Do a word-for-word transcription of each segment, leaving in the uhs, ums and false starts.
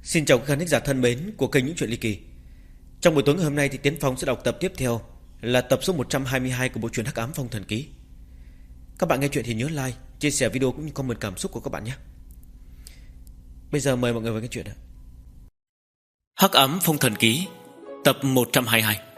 Xin chào các khán thính giả thân mến của kênh Những Chuyện Ly Kỳ. Trong buổi tối ngày hôm nay thì Tiến Phong sẽ đọc tập tiếp theo là tập số một trăm hai mươi hai của bộ truyện Hắc Ám Phong Thần Ký. Các bạn nghe chuyện thì nhớ like, chia sẻ video cũng như comment cảm xúc của các bạn nhé. Bây giờ mời mọi người vào nghe chuyện ạ. Hắc Ám Phong Thần Ký, tập một trăm hai mươi hai.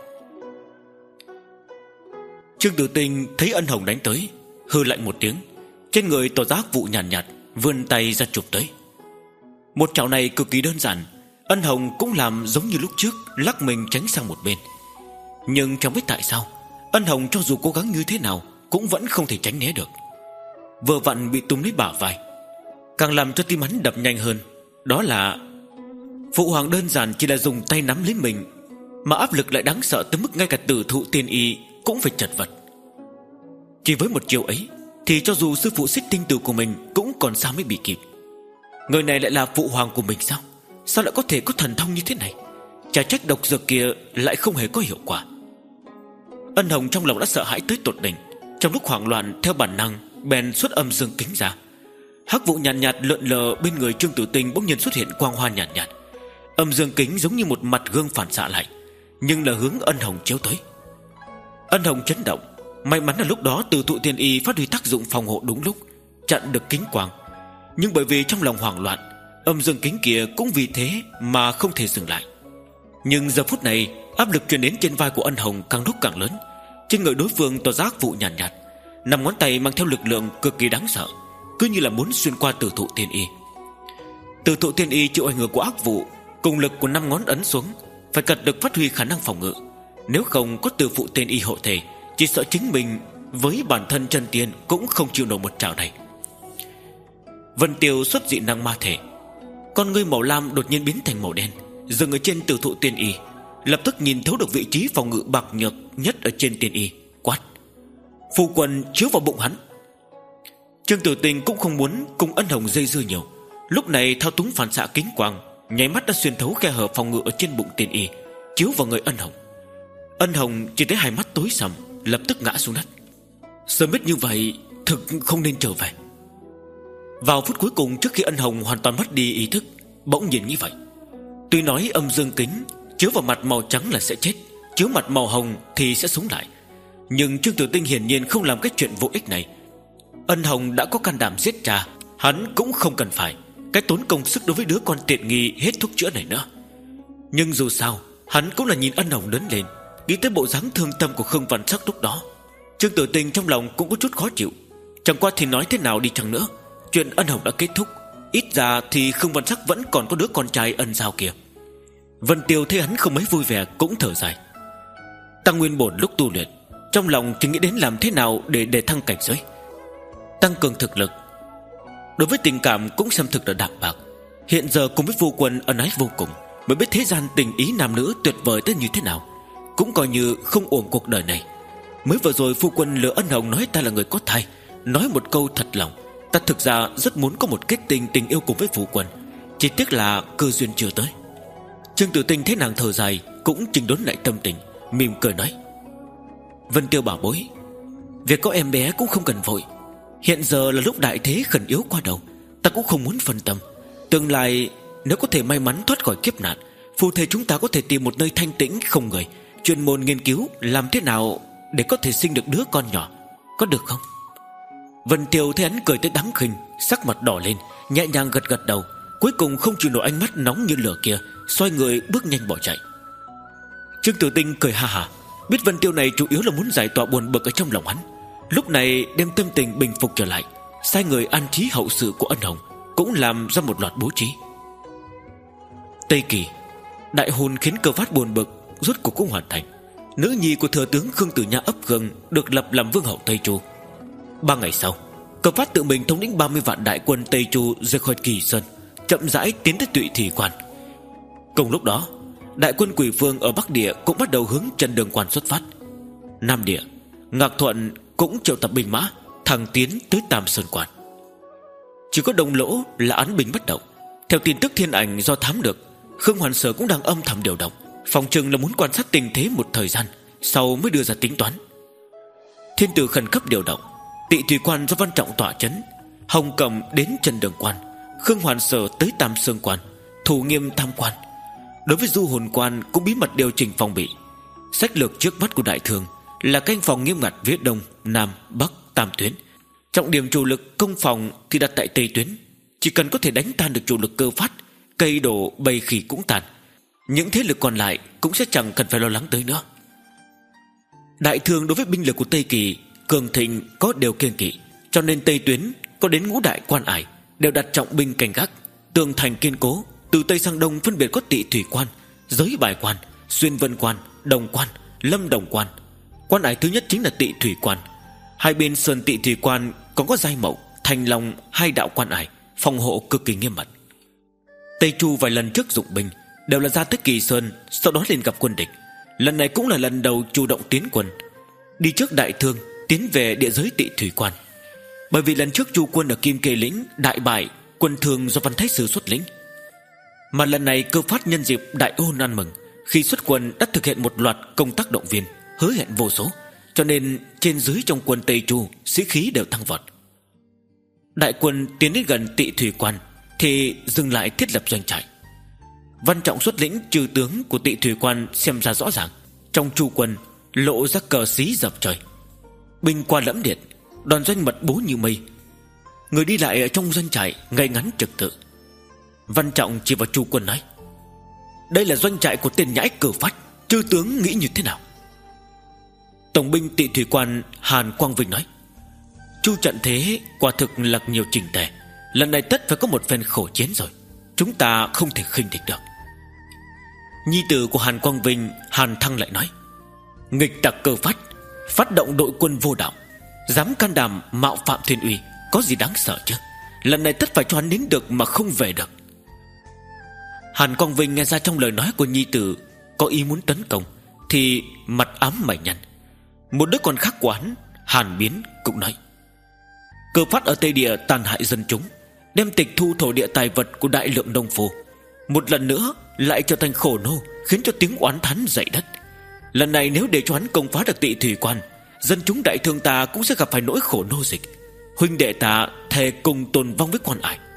Trương Tử Tinh thấy Ân Hồng đánh tới, hừ lạnh một tiếng, trên người tỏ ra hắc vụ nhàn nhạt, nhạt, vươn tay ra chụp tới. Một chảo này cực kỳ đơn giản, Ân Hồng cũng làm giống như lúc trước, lắc mình tránh sang một bên. Nhưng chẳng biết tại sao, Ân Hồng cho dù cố gắng như thế nào cũng vẫn không thể tránh né được. Vừa vặn bị túm lấy bả vai. Càng làm cho tim hắn đập nhanh hơn, đó là Phụ Hoàng đơn giản chỉ là dùng tay nắm lấy mình, mà áp lực lại đáng sợ tới mức ngay cả Tử Thụ Tiên Y cũng phải chật vật. Chỉ với một chiều ấy thì cho dù sư phụ Xích Tinh Tử của mình cũng còn sao mới bị kịp. Người này lại là Phụ Hoàng của mình sao? Sao lại có thể có thần thông như thế này? Chả trách độc dược kia lại không hề có hiệu quả. Ân Hồng trong lòng đã sợ hãi tới tột đỉnh. Trong lúc hoảng loạn, theo bản năng bèn xuất âm dương kính ra. Hắc vụ nhàn nhạt, nhạt lượn lờ bên người Trương Tử Tinh bỗng nhiên xuất hiện quang hoa nhàn nhạt, nhạt. Âm dương kính giống như một mặt gương phản xạ lại, nhưng là hướng Ân Hồng chiếu tới. Ân Hồng chấn động. May mắn là lúc đó Tử Thụ Tiên Y phát huy tác dụng phòng hộ đúng lúc, chặn được kính quang. Nhưng bởi vì trong lòng hoảng loạn, âm dương kính kia cũng vì thế mà không thể dừng lại. Nhưng giờ phút này, áp lực truyền đến trên vai của Ân Hồng càng lúc càng lớn. Trên người đối phương tỏ ra hắc vụ nhàn nhạt, nhạt, năm ngón tay mang theo lực lượng cực kỳ đáng sợ, cứ như là muốn xuyên qua Tử Thụ Tiên Y. Tử Thụ Tiên Y chịu ảnh hưởng của ác vụ, cùng lực của năm ngón ấn xuống, phải cật lực phát huy khả năng phòng ngự. Nếu không có Tử Thụ Tiên Y hộ thể, chỉ sợ chính mình với bản thân chân tiên cũng không chịu nổi một trảo này. Vân Tiêu xuất dị năng ma thể, con ngươi màu lam đột nhiên biến thành màu đen, dừng ở trên Tử Thụ Tiên Y, lập tức nhìn thấu được vị trí phòng ngự bạc nhược nhất ở trên Tiên Y, quát: Phu quân chiếu vào bụng hắn. Trương Tử Tinh cũng không muốn cùng Ân Hồng dây dưa nhiều, lúc này thao túng phản xạ kính quang, nháy mắt đã xuyên thấu khe hở phòng ngự ở trên bụng Tiên Y, chiếu vào người Ân Hồng. Ân Hồng chỉ thấy hai mắt tối sầm, lập tức ngã xuống đất. Sớm biết như vậy, thực không nên trở về. Vào phút cuối cùng trước khi Ân Hồng hoàn toàn mất đi ý thức, bỗng nhiên nghĩ vậy. Tuy nói âm dương kính chiếu vào mặt màu trắng là sẽ chết, chiếu mặt màu hồng thì sẽ sống lại, nhưng Trương Tử Tinh hiển nhiên không làm cái chuyện vô ích này. Ân Hồng đã có can đảm giết cha, hắn cũng không cần phải cái tốn công sức đối với đứa con tiện nghi hết thuốc chữa này nữa. Nhưng dù sao, hắn cũng là nhìn Ân Hồng lớn lên, nghĩ tới bộ dáng thương tâm của Khương Văn Sắc lúc đó, Trương Tử Tinh trong lòng cũng có chút khó chịu. Chẳng qua thì nói thế nào đi chăng nữa, chuyện Ân Hồng đã kết thúc, ít ra thì Khương Văn Sắc vẫn còn có đứa con trai Ân Giao kia. Vân Tiêu thấy hắn không mấy vui vẻ cũng thở dài. Tăng Nguyên Bổn lúc tu luyện, trong lòng chỉ nghĩ đến làm thế nào để để thăng cảnh giới, tăng cường thực lực. Đối với tình cảm cũng xâm thực là đạm bạc. Hiện giờ cùng với Phu Quân ân ái vô cùng, mới biết thế gian tình ý nam nữ tuyệt vời tới như thế nào, cũng coi như không uổng cuộc đời này. Mới vừa rồi Phu Quân lừa Ân Hồng nói ta là người có thai, nói một câu thật lòng, ta thực ra rất muốn có một kết tình tình yêu cùng với Phu Quân, chỉ tiếc là cơ duyên chưa tới. Trương Tử Tinh thấy nàng thở dài, cũng chỉnh đốn lại tâm tình, mỉm cười nói: Vân Tiêu bảo bối, việc có em bé cũng không cần vội. Hiện giờ là lúc đại thế khẩn yếu qua đầu, ta cũng không muốn phân tâm. Tương lai nếu có thể may mắn thoát khỏi kiếp nạn, phu thê chúng ta có thể tìm một nơi thanh tĩnh không người, chuyên môn nghiên cứu làm thế nào để có thể sinh được đứa con nhỏ, có được không? Vân Tiêu thấy hắn cười tới đáng khinh, sắc mặt đỏ lên, nhẹ nhàng gật gật đầu, cuối cùng không chịu nổi ánh mắt nóng như lửa kia, xoay người bước nhanh bỏ chạy. Trương Tử Tinh cười ha ha, biết Vân Tiêu này chủ yếu là muốn giải tỏa buồn bực ở trong lòng hắn, lúc này đem tâm tình bình phục trở lại, sai người an trí hậu sự của Ân Hồng, cũng làm ra một loạt bố trí. Tây Kỳ, đại hôn khiến Cơ Phát buồn bực rốt cuộc cũng hoàn thành. Nữ nhi của thừa tướng Khương Tử Nha ấp Gừng được lập làm vương hậu Tây Chu. Ba ngày sau, Cơ Phát tự mình thống lĩnh ba mươi vạn đại quân Tây Chu rời khỏi Kỳ Sơn, chậm rãi tiến tới Tụy Thị Quan. Cùng lúc đó, đại quân Quỷ Vương ở Bắc Địa cũng bắt đầu hướng Trần Đường Quan xuất phát. Nam Địa, Ngạc Thuận cũng triệu tập binh mã thẳng tiến tới Tam Sơn Quan. Chỉ có Đồng Lỗ là án binh bất động. Theo tin tức thiên ảnh do thám được, Khương Hoàn Sở cũng đang âm thầm điều động, phòng chừng là muốn quan sát tình thế một thời gian, sau mới đưa ra tính toán. Thiên tử khẩn cấp điều động, Tị Thủy Quan do Văn Trọng tọa chấn, Hồng Cẩm đến Trần Đường Quan, Khương Hoàn Sở tới Tam Sơn Quan, thủ nghiêm tam quan. Đối với du hồn quan cũng bí mật điều chỉnh phòng bị. Sách lược trước mắt của đại thương là canh phòng nghiêm ngặt phía đông, nam, bắc tam tuyến. Trọng điểm chủ lực công phòng thì đặt tại tây tuyến. Chỉ cần có thể đánh tan được chủ lực Cơ Phát, cây đổ bầy khỉ cũng tàn. Những thế lực còn lại cũng sẽ chẳng cần phải lo lắng tới nữa. Đại thương đối với binh lực của Tây Kỳ cường thịnh có điều kiêng kỵ, cho nên tây tuyến có đến ngũ đại quan ải đều đặt trọng binh canh gác, tường thành kiên cố. Từ tây sang đông phân biệt có Tị Thủy quan, Giới Bài quan, Xuyên Vân quan, Đồng quan, Lâm Đồng quan. Quan ải thứ nhất chính là Tị Thủy quan. Hai bên sơn Tị Thủy quan còn có Giai Mậu, Thành Long hai đạo quan ải, phòng hộ cực kỳ nghiêm mật. Tây Chu vài lần trước dụng binh đều là ra tới Kỳ Sơn, sau đó lên gặp quân địch. Lần này cũng là lần đầu chủ động tiến quân, đi trước đại thương tiến về địa giới Tị Thủy quan. Bởi vì lần trước Chu quân ở Kim Kê lĩnh đại bại quân Thương do Văn Thái Sư xuất lĩnh, mà lần này Cơ Phát nhân dịp đại hôn ăn mừng, khi xuất quân đã thực hiện một loạt công tác động viên, hứa hẹn vô số, cho nên trên dưới trong quân Tây Chu sĩ khí đều tăng vọt. Đại quân tiến đến gần Tị Thủy quan thì dừng lại thiết lập doanh trại. Văn Trọng xuất lĩnh trừ tướng của Tị Thủy quan xem ra rõ ràng, trong Chu quân lộ ra cờ xí dập trời, binh qua lẫm liệt, đoàn doanh mật bố như mây, người đi lại ở trong doanh trại ngay ngắn trật tự. Văn Trọng chỉ vào Chu quân nói: đây là doanh trại của tên nhãi Cơ Phát, chư tướng nghĩ như thế nào? Tổng binh Tị Thủy quan Hàn Quang Vinh nói: Chu trận thế quả thực là nhiều trình tề, lần này tất phải có một phen khổ chiến rồi, chúng ta không thể khinh địch được. Nhi tử của Hàn Quang Vinh, Hàn Thăng lại nói: nghịch tặc Cơ Phát phát động đội quân vô đạo, dám can đảm mạo phạm thiên uy, có gì đáng sợ chứ? Lần này tất phải cho hắn đến được mà không về được. Hàn Quang Vinh nghe ra trong lời nói của nhi tử có ý muốn tấn công, thì mặt ám mày nhăn. Một đứa con khác của hắn, Hàn Biến, cũng nói: Cơ Phát ở Tây Địa tàn hại dân chúng, đem tịch thu thổ địa tài vật của đại lượng nông phu, một lần nữa lại trở thành khổ nô, khiến cho tiếng oán thán dậy đất. Lần này nếu để cho hắn công phá được Tị Thủy quan, dân chúng đại thương ta cũng sẽ gặp phải nỗi khổ nô dịch. Huynh đệ ta thề cùng tồn vong với quan ải.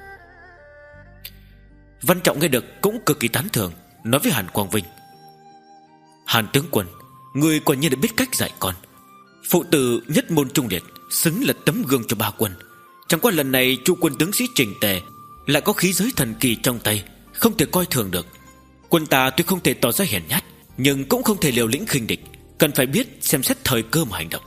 Văn Trọng nghe được cũng cực kỳ tán thưởng, nói với Hàn Quang Vinh: Hàn tướng quân, người quả nhiên đã biết cách dạy con. Phụ tử nhất môn trung liệt, xứng là tấm gương cho ba quân. Chẳng qua lần này Chu quân tướng sĩ trình tề, lại có khí giới thần kỳ trong tay, không thể coi thường được. Quân ta tuy không thể tỏ ra hèn nhát, nhưng cũng không thể liều lĩnh khinh địch, cần phải biết xem xét thời cơ mà hành động.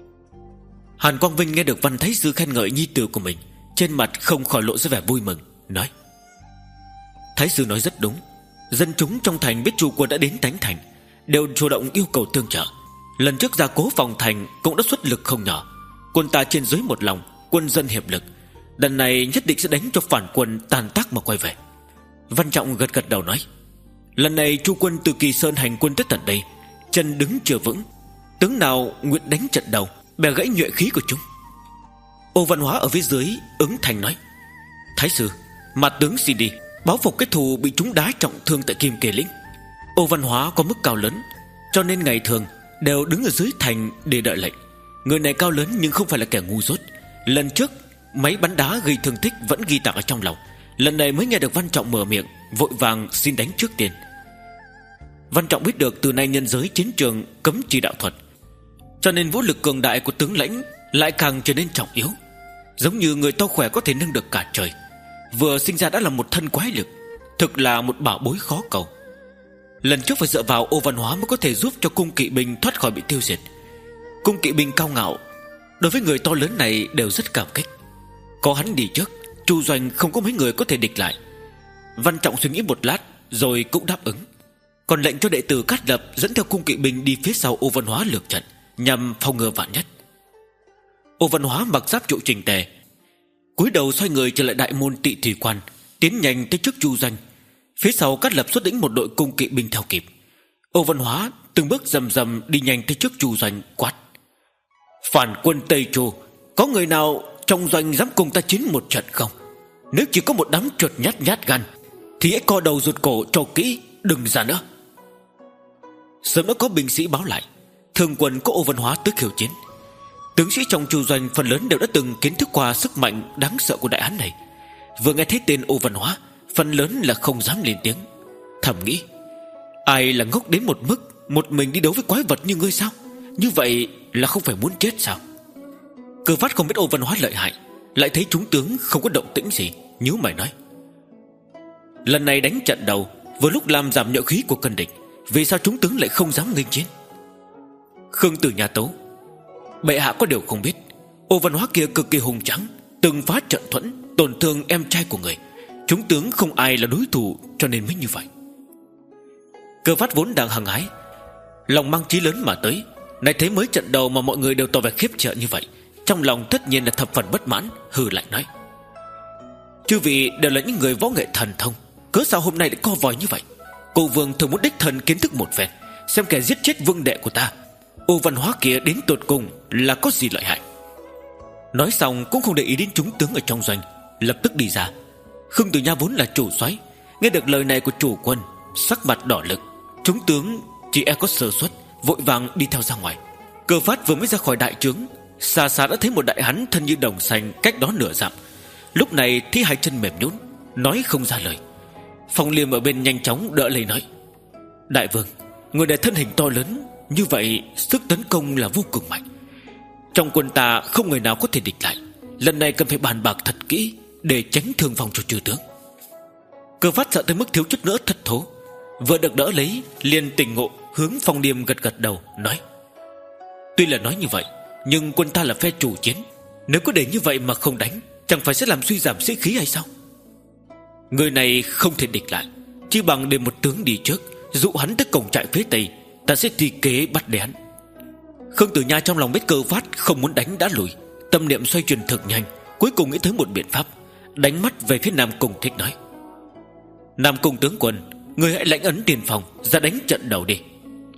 Hàn Quang Vinh nghe được Văn Thái Sư khen ngợi nhi tử của mình, trên mặt không khỏi lộ ra vẻ vui mừng, nói: Thái Sư nói rất đúng. Dân chúng trong thành biết Chu quân đã đến Thánh Thành, đều chủ động yêu cầu tương trợ. Lần trước gia cố phòng thành cũng đã xuất lực không nhỏ. Quân ta trên dưới một lòng, quân dân hiệp lực, lần này nhất định sẽ đánh cho phản quân tàn tác mà quay về. Văn Trọng gật gật đầu nói: lần này Chu quân từ Kỳ Sơn hành quân tới tận đây, chân đứng chưa vững, tướng nào nguyện đánh trận đầu, bè gãy nhuệ khí của chúng. Ô Văn Hóa ở phía dưới ứng thành nói: Thái Sư, mà tướng xin đi báo phục cái thù bị chúng đá trọng thương tại Kim Kê lĩnh. Ô Văn Hóa có mức cao lớn, cho nên ngày thường đều đứng ở dưới thành để đợi lệnh. Người này cao lớn nhưng không phải là kẻ ngu dốt. Lần trước máy bắn đá gây thương tích vẫn ghi tạc ở trong lòng, lần này mới nghe được Văn Trọng mở miệng, vội vàng xin đánh trước tiên. Văn Trọng biết được từ nay nhân giới chiến trường cấm chỉ đạo thuật, cho nên vũ lực cường đại của tướng lãnh lại càng trở nên trọng yếu. Giống như người to khỏe có thể nâng được cả trời, vừa sinh ra đã là một thân quái lực, thực là một bảo bối khó cầu. Lần trước phải dựa vào Ô Văn Hóa mới có thể giúp cho cung kỵ binh thoát khỏi bị tiêu diệt. Cung kỵ binh cao ngạo đối với người to lớn này đều rất cảm kích. Có hắn đi trước, Chu doanh không có mấy người có thể địch lại. Văn Trọng suy nghĩ một lát rồi cũng đáp ứng, còn lệnh cho đệ tử Cát Lập dẫn theo cung kỵ binh đi phía sau Ô Văn Hóa lược trận, nhằm phòng ngừa vạn nhất. Ô Văn Hóa mặc giáp trụ chỉnh tề, cúi đầu xoay người trở lại đại môn Tị Thủy quan, tiến nhanh tới trước Chu doanh. Phía sau Cát Lập xuất lĩnh một đội cung kỵ binh theo kịp. Ô Văn Hóa từng bước rầm rầm đi nhanh tới trước Chu doanh, quát: Phản quân Tây Chu, có người nào trong doanh dám cùng ta chiến một trận không? Nếu chỉ có một đám chuột nhát nhát gan thì hãy co đầu rụt cổ cho kỹ, đừng ra nữa. Sớm đã có binh sĩ báo lại, thường quân có Ô Văn Hóa tới khiêu chiến. Tướng sĩ trong Chu doanh phần lớn đều đã từng kiến thức qua sức mạnh đáng sợ của đại hán này. Vừa nghe thấy tên Ô Văn Hóa, phần lớn là không dám lên tiếng. Thầm nghĩ, ai là ngốc đến một mức một mình đi đấu với quái vật như ngươi sao? Như vậy là không phải muốn chết sao? Cơ Phát không biết Ô Văn Hóa lợi hại, lại thấy chúng tướng không có động tĩnh gì, nhíu mày nói, lần này đánh trận đầu vừa lúc làm giảm nhuệ khí của cân địch, vì sao chúng tướng lại không dám nghênh chiến? Khương Tử Nha tấu, bệ hạ có điều không biết, Ô Văn Hóa kia cực kỳ hùng tráng, từng phá trận thuẫn, tổn thương em trai của người. Chúng tướng không ai là đối thủ, cho nên mới như vậy. Cơ Phát vốn đang hăng hái, lòng mang chí lớn mà tới, này thấy mới trận đầu mà mọi người đều tỏ vẻ khiếp sợ như vậy, trong lòng tất nhiên là thập phần bất mãn, hừ lạnh nói, chư vị đều là những người võ nghệ thần thông, cớ sao hôm nay lại co vòi như vậy? Cô vương thường muốn đích thân kiến thức một phen, xem kẻ giết chết vương đệ của ta Ô Văn Hóa kia đến tột cùng là có gì lợi hại. Nói xong cũng không để ý đến chúng tướng ở trong doanh, lập tức đi ra. Khương Tử Nha vốn là chủ soái, nghe được lời này của chủ quân, sắc mặt đỏ lực. Chúng tướng chỉ e có sơ suất, vội vàng đi theo ra ngoài. Cơ Phát vừa mới ra khỏi đại trướng, xa xa đã thấy một đại hán thân như đồng xanh cách đó nửa dặm. Lúc này thấy hai chân mềm nhũn, nói không ra lời. Phong Liêm ở bên nhanh chóng đỡ lấy nói, đại vương, người này thân hình to lớn như vậy, sức tấn công là vô cùng mạnh, trong quân ta không người nào có thể địch lại. Lần này cần phải bàn bạc thật kỹ, để tránh thương vong cho chư tướng. Cơ Phát sợ tới mức thiếu chút nữa thất thố, vừa được đỡ lấy liền tỉnh ngộ, hướng Phong Liêm gật gật đầu nói, tuy là nói như vậy, nhưng quân ta là phe chủ chiến, nếu cứ để như vậy mà không đánh, chẳng phải sẽ làm suy giảm sĩ khí hay sao? Người này không thể địch lại, chỉ bằng để một tướng đi trước, dụ hắn tới cổng trại phía tây, ta sẽ thi kế bắt để hắn. Khương Tử Nha trong lòng biết Cơ Phát không muốn đánh đã lùi, tâm niệm xoay chuyển thực nhanh, cuối cùng nghĩ tới một biện pháp, đánh mắt về phía Nam Cung Thích nói, Nam Cung tướng quân, người hãy lãnh ấn tiền phòng ra đánh trận đầu đi.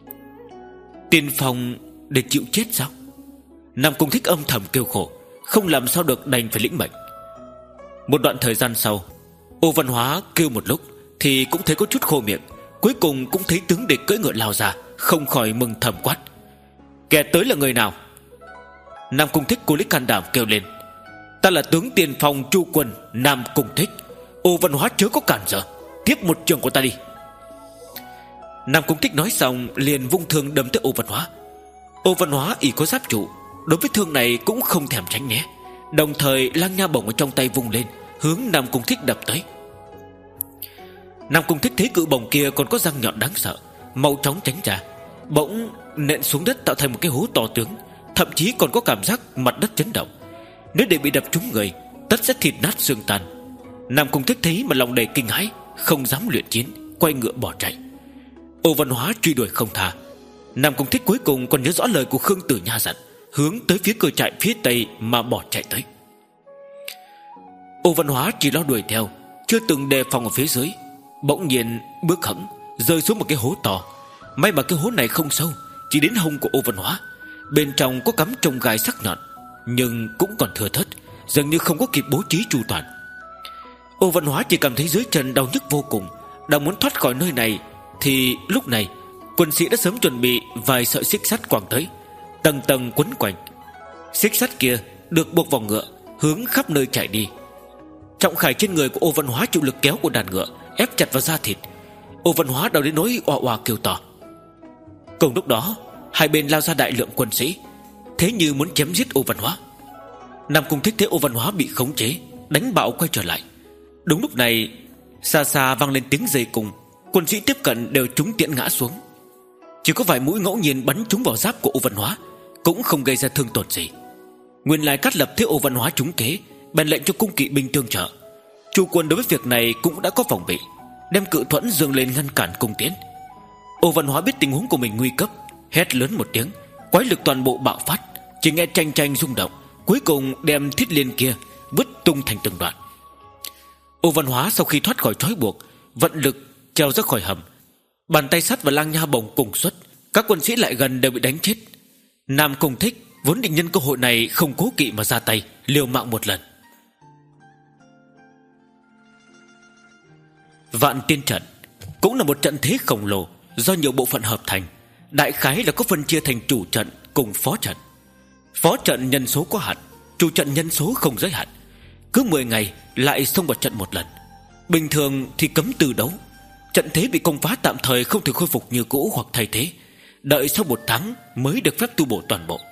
Tiền phòng để chịu chết sao? Nam Cung Thích âm thầm kêu khổ, không làm sao được đành phải lĩnh mệnh. Một đoạn thời gian sau, Ô Văn Hóa kêu một lúc thì cũng thấy có chút khô miệng, cuối cùng cũng thấy tướng địch cưỡi ngựa lao ra, không khỏi mừng thầm quát, kẻ tới là người nào? Nam Cung Thích cố lấy can đảm kêu lên, ta là tướng tiền phòng Chu quân Nam Cung Thích. Ô Văn Hóa chớ có cản trở, tiếp một trường của ta đi. Nam Cung Thích nói xong liền vung thương đâm tới Ô Văn Hóa. Ô Văn Hóa ỷ có giáp trụ, đối với thương này cũng không thèm tránh né, đồng thời lang nha bổng ở trong tay vung lên, hướng Nam Cung Thích đập tới. Nam Cung Thích thấy cự bổng kia còn có răng nhọn đáng sợ, mau chóng tránh ra, bỗng nện xuống đất tạo thành một cái hố to tướng, thậm chí còn có cảm giác mặt đất chấn động. Nếu để bị đập trúng người, tất sẽ thịt nát xương tan. Nam Cung Thích thấy mà lòng đầy kinh hãi, không dám luyện chiến, quay ngựa bỏ chạy. Ô Văn Hóa truy đuổi không tha. Nam Cung Thích cuối cùng còn nhớ rõ lời của Khương Tử Nha dặn, hướng tới phía cửa trại phía tây mà bỏ chạy tới. Ô Văn Hóa chỉ lo đuổi theo, chưa từng đề phòng ở phía dưới, bỗng nhiên bước hẫng rơi xuống một cái hố to. May mà cái hố này không sâu, chỉ đến hông của Ô Văn Hóa, bên trong có cắm trồng gai sắc nhọn, nhưng cũng còn thừa thớt, dường như không có kịp bố trí chu toàn. Ô Văn Hóa chỉ cảm thấy dưới chân đau nhức vô cùng, đang muốn thoát khỏi nơi này thì lúc này quân sĩ đã sớm chuẩn bị vài sợi xích sắt quàng tới, tầng tầng quấn quanh. Xích sắt kia được buộc vào ngựa, hướng khắp nơi chạy đi. Trọng khải trên người của Ô Văn Hóa chịu lực kéo của đàn ngựa ép chặt vào da thịt. Ô Văn Hóa đau đến nỗi oà oà kêu to. Cùng lúc đó, hai bên lao ra đại lượng quân sĩ, thế như muốn chém giết Ô Văn Hóa. Nam Cung Thích thấy Ô Văn Hóa bị khống chế, đánh bạo quay trở lại. Đúng lúc này, xa xa vang lên tiếng dây cung, quân sĩ tiếp cận đều trúng tiễn ngã xuống. Chỉ có vài mũi ngẫu nhiên bắn trúng vào giáp của Ô Văn Hóa, cũng không gây ra thương tổn gì. Nguyên lai Cát Lập thấy Ô Văn Hóa trúng kế, bèn lệnh cho cung kỵ binh tương trợ. Chu quân đối với việc này cũng đã có phòng bị, đem cự thuẫn dâng lên ngăn cản cung tiễn. Ô Văn Hóa biết tình huống của mình nguy cấp, hét lớn một tiếng, quái lực toàn bộ bạo phát, chỉ nghe tranh tranh rung động, cuối cùng đem thiết liên kia vứt tung thành từng đoạn. Ô Văn Hóa sau khi thoát khỏi trói buộc, vận lực trèo ra khỏi hầm, bàn tay sắt và lang nha bổng cùng xuất, các quân sĩ lại gần đều bị đánh chết. Nam Cung Thích vốn định nhân cơ hội này không cố kỵ mà ra tay, liều mạng một lần. Vạn Tiên trận cũng là một trận thế khổng lồ do nhiều bộ phận hợp thành, đại khái là có phân chia thành chủ trận cùng phó trận. Phó trận nhân số có hạn, chủ trận nhân số không giới hạn, cứ mười ngày lại xông vào trận một lần. Bình thường thì cấm từ đấu, trận thế bị công phá tạm thời không thể khôi phục như cũ hoặc thay thế, đợi sau một tháng mới được phép tu bổ toàn bộ.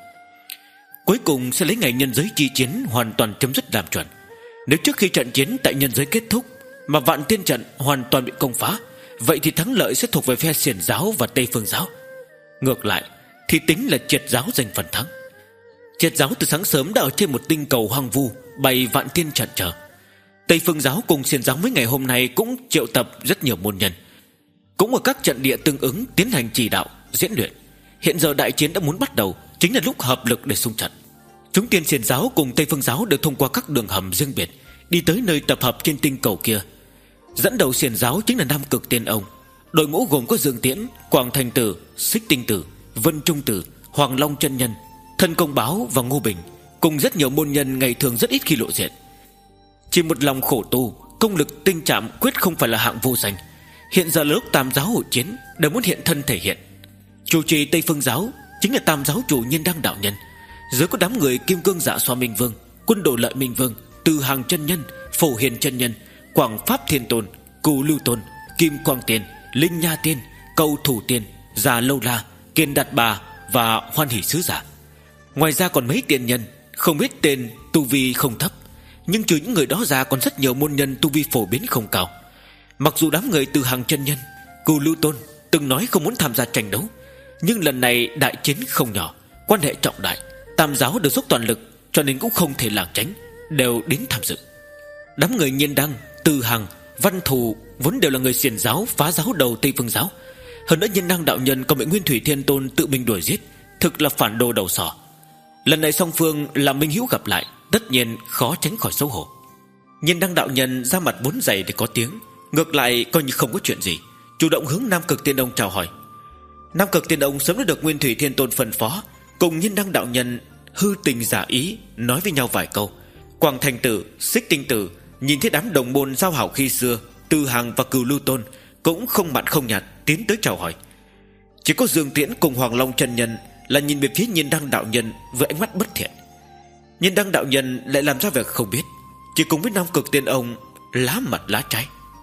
Cuối cùng sẽ lấy ngày nhân giới chi chiến hoàn toàn chấm dứt làm chuẩn. Nếu trước khi trận chiến tại nhân giới kết thúc mà Vạn Tiên trận hoàn toàn bị công phá, vậy thì thắng lợi sẽ thuộc về phe Xiển giáo và Tây Phương giáo. Ngược lại thì tính là Triệt giáo giành phần thắng. Triệt giáo từ sáng sớm đã ở trên một tinh cầu hoang vu bày Vạn Tiên trận chờ. Tây Phương giáo cùng Xiển giáo mấy ngày hôm nay cũng triệu tập rất nhiều môn nhân, cũng ở các trận địa tương ứng tiến hành chỉ đạo, diễn luyện. Hiện giờ đại chiến đã muốn bắt đầu, chính là lúc hợp lực để xung trận. Chúng tiên Xiển giáo cùng Tây Phương giáo được thông qua các đường hầm riêng biệt đi tới nơi tập hợp trên tinh cầu kia. Dẫn đầu Xiển giáo chính là Nam Cực Tiên Ông. Đội ngũ gồm có Dương Tiễn, Quảng Thành Tử, Xích Tinh Tử, Vân Trung Tử, Hoàng Long Chân Nhân, Thân Công Báo và Ngô Bình, cùng rất nhiều môn nhân ngày thường rất ít khi lộ diện. Chỉ một lòng khổ tu, công lực tinh trảm quyết không phải là hạng vô danh. Hiện giờ là lúc Tam giáo hội chiến, đều muốn hiện thân thể hiện. Chủ trì Tây Phương giáo chính là Tam giáo chủ Nhiên Đăng đạo nhân. Dưới có đám người Kim Cương Dạ Xoa Minh Vương, Quân Đồ Lợi Minh Vương, Từ Hàng Chân Nhân, Phổ Hiền Chân Nhân, Quảng Pháp Thiên Tôn, Cù Lưu Tôn, Kim Quang Tiên, Linh Nha Tiên, Câu Thủ Tiên, Già Lâu La, Kiên Đạt Bà và Hoan Hỷ Sứ Giả. Ngoài ra còn mấy tiên nhân không biết tên, tu vi không thấp, nhưng trừ những người đó ra còn rất nhiều môn nhân tu vi phổ biến không cao. Mặc dù đám người Từ Hàng Chân Nhân, Cù Lưu Tôn từng nói không muốn tham gia tranh đấu, nhưng lần này đại chiến không nhỏ, quan hệ trọng đại, Tam giáo đều dốc toàn lực, cho nên cũng không thể lảng tránh, đều đến tham dự. Đám người Nhiên Đăng, Từ Hàng, Văn Thù vốn đều là người Xiển giáo phá giáo đầu Tây Phương giáo. Hơn nữa Nhiên Đăng đạo nhân còn bị Nguyên Thủy Thiên Tôn tự mình đuổi giết, thực là phản đồ đầu sỏ. Lần này song phương là minh hữu gặp lại, tất nhiên khó tránh khỏi xấu hổ. Nhiên Đăng đạo nhân ra mặt vốn dày để có tiếng, ngược lại coi như không có chuyện gì, chủ động hướng Nam Cực Tiên Ông chào hỏi. Nam Cực Tiên Ông sớm đã được Nguyên Thủy Thiên Tôn phân phó, cùng Nhiên Đăng đạo nhân hư tình giả ý nói với nhau vài câu. Quảng Thành Tử, Xích Tinh Tử nhìn thấy đám đồng môn giao hảo khi xưa, Từ Hàng và Cửu Lưu Tôn cũng không mặn không nhạt tiến tới chào hỏi. Chỉ có Dương Tiễn cùng Hoàng Long Chân Nhân là nhìn về phía Nhiên Đăng đạo nhân với ánh mắt bất thiện. Nhiên Đăng đạo nhân lại làm ra việc không biết, chỉ cùng với Nam Cực Tiên Ông lá mặt lá trái.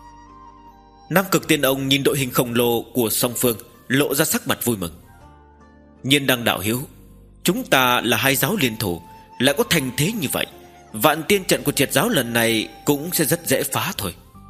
Nam Cực Tiên Ông nhìn đội hình khổng lồ của song phương, lộ ra sắc mặt vui mừng. Nhiên Đăng đạo hiếu, chúng ta là hai giáo liên thủ, lại có thành thế như vậy, Vạn Tiên trận của Triệt giáo lần này cũng sẽ rất dễ phá thôi.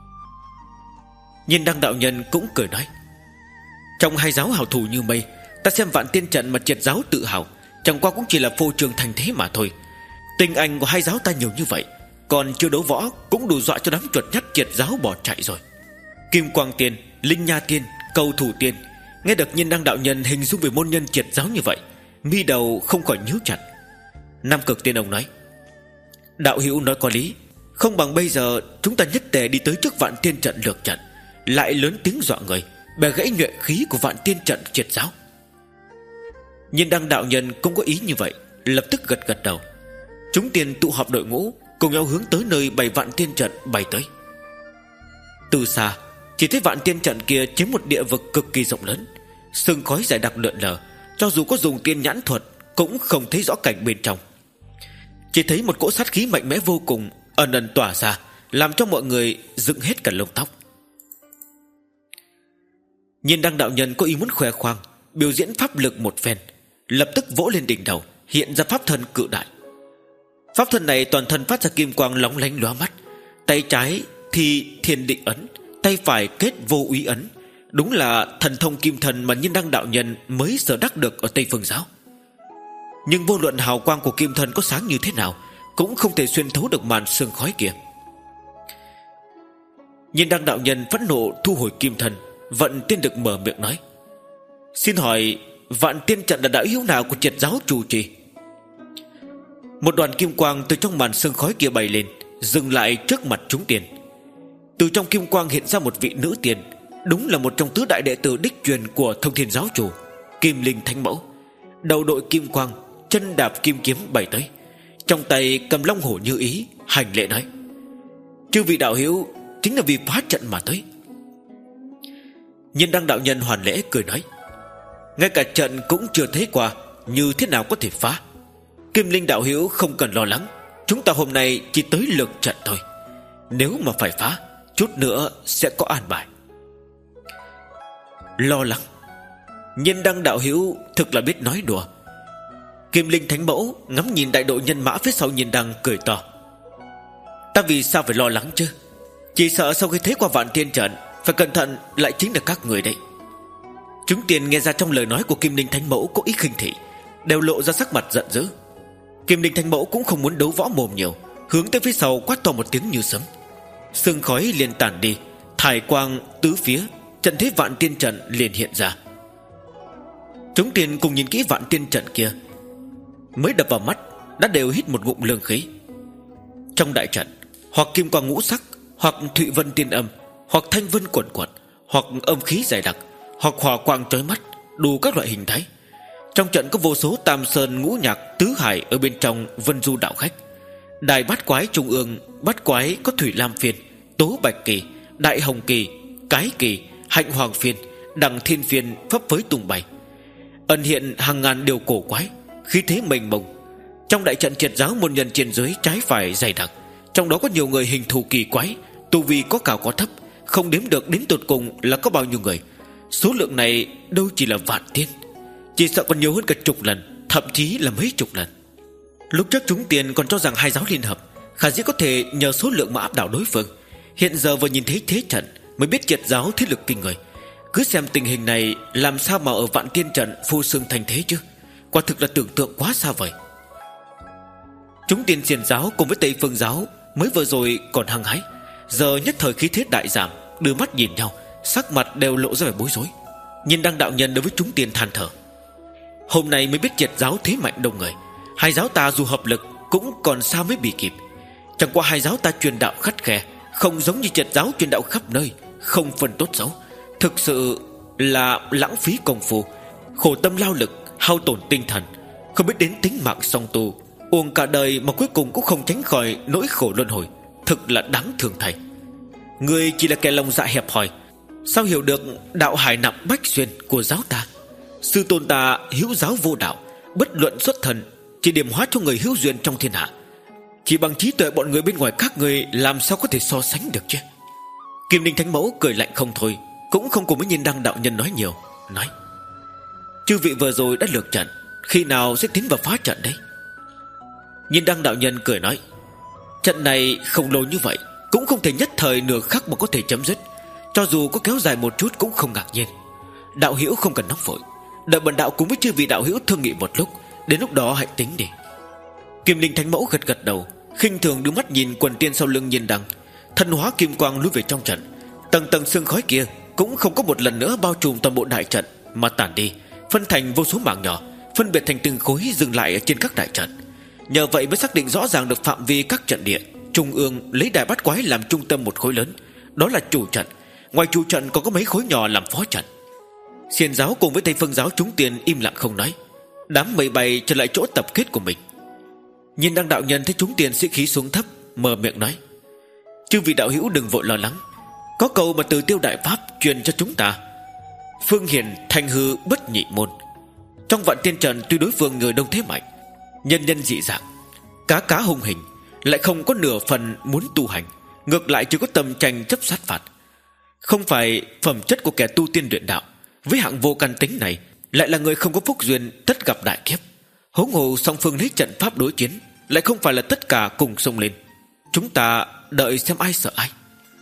Nhiên Đăng đạo nhân cũng cười nói, trong hai giáo hào thủ như mây, ta xem Vạn Tiên trận mà Triệt giáo tự hào chẳng qua cũng chỉ là phô trương thành thế mà thôi. Tình anh của hai giáo ta nhiều như vậy, còn chưa đấu võ cũng đủ dọa cho đám chuột nhắt Triệt giáo bỏ chạy rồi. Kim Quang Tiên, Linh Nha Tiên, Cầu Thủ Tiên nghe được Nhiên Đăng đạo nhân hình dung về môn nhân Triệt giáo như vậy, mi đầu không khỏi nhíu chặt. Nam Cực Tiên Ông nói, đạo hữu nói có lý, không bằng bây giờ chúng ta nhất tề đi tới trước Vạn Tiên trận lược trận, lại lớn tiếng dọa người, bè gãy nhuệ khí của Vạn Tiên trận Triệt giáo. Nhiên Đăng đạo nhân cũng có ý như vậy, lập tức gật gật đầu. Chúng tiên tụ họp đội ngũ, cùng nhau hướng tới nơi bày Vạn Tiên trận bay tới. Từ xa chỉ thấy Vạn Tiên trận kia chiếm một địa vực cực kỳ rộng lớn, sương khói dày đặc lượn lờ, cho dù có dùng tiên nhãn thuật cũng không thấy rõ cảnh bên trong. Chỉ thấy một cỗ sát khí mạnh mẽ vô cùng ẩn ẩn tỏa ra, làm cho mọi người dựng hết cả lông tóc. Nhiên Đăng đạo nhân có ý muốn khoe khoang, biểu diễn pháp lực một phen, lập tức vỗ lên đỉnh đầu, hiện ra pháp thân cự đại. Pháp thân này toàn thân phát ra kim quang lóng lánh lóa mắt, tay trái thì thiên định ấn, tay phải kết vô úy ấn, đúng là thần thông kim thần mà Nhiên Đăng đạo nhân mới sở đắc được ở Tây Phương giáo. Nhưng vô luận hào quang của kim thần có sáng như thế nào, cũng không thể xuyên thấu được màn sương khói kia. Nhiên Đăng đạo nhân phẫn nộ thu hồi kim thần, vận tiên lực mở miệng nói, xin hỏi Vạn Tiên trận là đạo hữu nào của Triệt giáo chủ trì? Một đoàn kim quang từ trong màn sương khói kia bay lên, dừng lại trước mặt chúng tiên. Từ trong kim quang hiện ra một vị nữ tiên, đúng là một trong tứ đại đệ tử đích truyền của Thông Thiên giáo chủ, Kim Linh Thánh Mẫu. Đầu đội kim quang, chân đạp kim kiếm bay tới, trong tay cầm long hổ như ý, hành lễ nói, chư vị đạo hữu chính là vì phá trận mà tới. Nhiên Đăng đạo nhân hoàn lễ cười nói, ngay cả trận cũng chưa thấy qua, như thế nào có thể phá? Kim Linh đạo hữu không cần lo lắng, chúng ta hôm nay chỉ tới lược trận thôi. Nếu mà phải phá, chút nữa sẽ có an bài. Lo lắng? Nhiên Đăng đạo hữu thực là biết nói đùa. Kim Linh Thánh Mẫu ngắm nhìn đại đội nhân mã phía sau Nhiên Đăng cười to. Ta vì sao phải lo lắng chứ? Chỉ sợ sau khi thấy qua Vạn Tiên trận, phải cẩn thận lại chính là các người đấy. Chúng tiền nghe ra trong lời nói của Kim Linh Thánh Mẫu có ý khinh thị, đều lộ ra sắc mặt giận dữ. Kim Linh Thánh Mẫu cũng không muốn đấu võ mồm nhiều, hướng tới phía sau quát to một tiếng như sấm. Sương khói liền tản đi, thải quang tứ phía, trận thế Vạn Tiên trận liền hiện ra. Chúng tiền cùng nhìn kỹ Vạn Tiên trận kia, mới đập vào mắt đã đều hít một ngụm lương khí. Trong đại trận, hoặc kim quang ngũ sắc, hoặc thụy vân tiên âm, hoặc thanh vân quần quật, hoặc âm khí dày đặc, hoặc hỏa quang chói mắt, đủ các loại hình thái. Trong trận có vô số tam sơn ngũ nhạc tứ hải ở bên trong vân du đạo khách. Đài bát quái trung ương, bát quái có thủy lam phiên, tố bạch kỳ, đại hồng kỳ, cái kỳ, hạnh hoàng phiên, đằng thiên phiên phấp phới tung bay. Ẩn hiện hàng ngàn điều cổ quái, khí thế mênh mông. Trong đại trận triệt giáo môn nhân trên dưới trái phải dày đặc, trong đó có nhiều người hình thù kỳ quái, tu vi có cao có thấp, không đếm được đến tột cùng là có bao nhiêu người. Số lượng này đâu chỉ là vạn tiên, chỉ sợ còn nhiều hơn cả chục lần, thậm chí là mấy chục lần. Lúc trước chúng tiền còn cho rằng hai giáo liên hợp khả dĩ có thể nhờ số lượng mà áp đảo đối phương. Hiện giờ vừa nhìn thấy thế trận mới biết triệt giáo thế lực kinh người. Cứ xem tình hình này, làm sao mà ở Vạn Tiên trận phô xương thành thế chứ? Quả thực là tưởng tượng quá xa vời. Chúng tiền xiển giáo cùng với Tây Phương giáo mới vừa rồi còn hăng hái, giờ nhất thời khí thế đại giảm, đưa mắt nhìn nhau, sắc mặt đều lộ ra vẻ bối rối. Nhìn Đăng đạo nhân đối với chúng tiền than thở. Hôm nay mới biết triệt giáo thế mạnh đông người, hai giáo ta dù hợp lực cũng còn sao mới bị kịp. Chẳng qua hai giáo ta truyền đạo khắt khe, không giống như triệt giáo truyền đạo khắp nơi, không phân tốt xấu. Thực sự là lãng phí công phu, khổ tâm lao lực, hao tổn tinh thần, không biết đến tính mạng song tu, uổng cả đời mà cuối cùng cũng không tránh khỏi nỗi khổ luân hồi. Thực là đáng thương thầy. Người chỉ là kẻ lòng dạ hẹp hòi, sao hiểu được đạo hải nặng bách xuyên của giáo ta. Sư tôn ta hữu giáo vô đạo, bất luận xuất thần, chỉ điểm hóa cho người hữu duyên trong thiên hạ. Chỉ bằng trí tuệ bọn người bên ngoài các người làm sao có thể so sánh được chứ? Kim Linh Thánh Mẫu cười lạnh không thôi, cũng không cùng với Nhiên Đăng đạo nhân nói nhiều, nói: chư vị vừa rồi đã lược trận, khi nào sẽ tiến vào phá trận đấy? Nhiên Đăng đạo nhân cười nói: trận này không lâu như vậy, cũng không thể nhất thời nửa khắc mà có thể chấm dứt. Cho dù có kéo dài một chút cũng không ngạc nhiên. Đạo hữu không cần nóng vội, đợi bần đạo cùng với chư vị đạo hữu thương nghị một lúc, đến lúc đó hãy tính đi. Kim Linh Thánh Mẫu gật gật đầu, khinh thường đưa mắt nhìn quần tiên sau lưng Nhiên Đăng. Thân hóa kim quang lùi về trong trận, tầng tầng sương khói kia cũng không có một lần nữa bao trùm toàn bộ đại trận, mà tản đi, phân thành vô số mảng nhỏ, phân biệt thành từng khối dừng lại ở trên các đại trận. Nhờ vậy mới xác định rõ ràng được phạm vi các trận địa. Trung ương lấy đài bát quái làm trung tâm một khối lớn, đó là chủ trận. Ngoài chủ trận còn có mấy khối nhỏ làm phó trận. Xiển giáo cùng với Tây Phương giáo chúng tiền im lặng không nói. Đám mây bay trở lại chỗ tập kết của mình. Nhiên Đăng đạo nhân thấy chúng tiền sĩ khí xuống thấp, mở miệng nói: chư vị đạo hữu đừng vội lo lắng, có câu mà Từ Tiêu đại pháp truyền cho chúng ta: phương hiền thành hư bất nhị môn. Trong Vạn Tiên trận tuy đối phương người đông thế mạnh, nhân nhân dị dạng, cá cá hung hình, lại không có nửa phần muốn tu hành, ngược lại chỉ có tâm tranh chấp sát phạt. Không phải phẩm chất của kẻ tu tiên luyện đạo, với hạng vô căn tính này, lại là người không có phúc duyên tất gặp đại kiếp. Huống hồ song phương lấy trận pháp đối chiến, lại không phải là tất cả cùng xông lên. Chúng ta đợi xem ai sợ ai.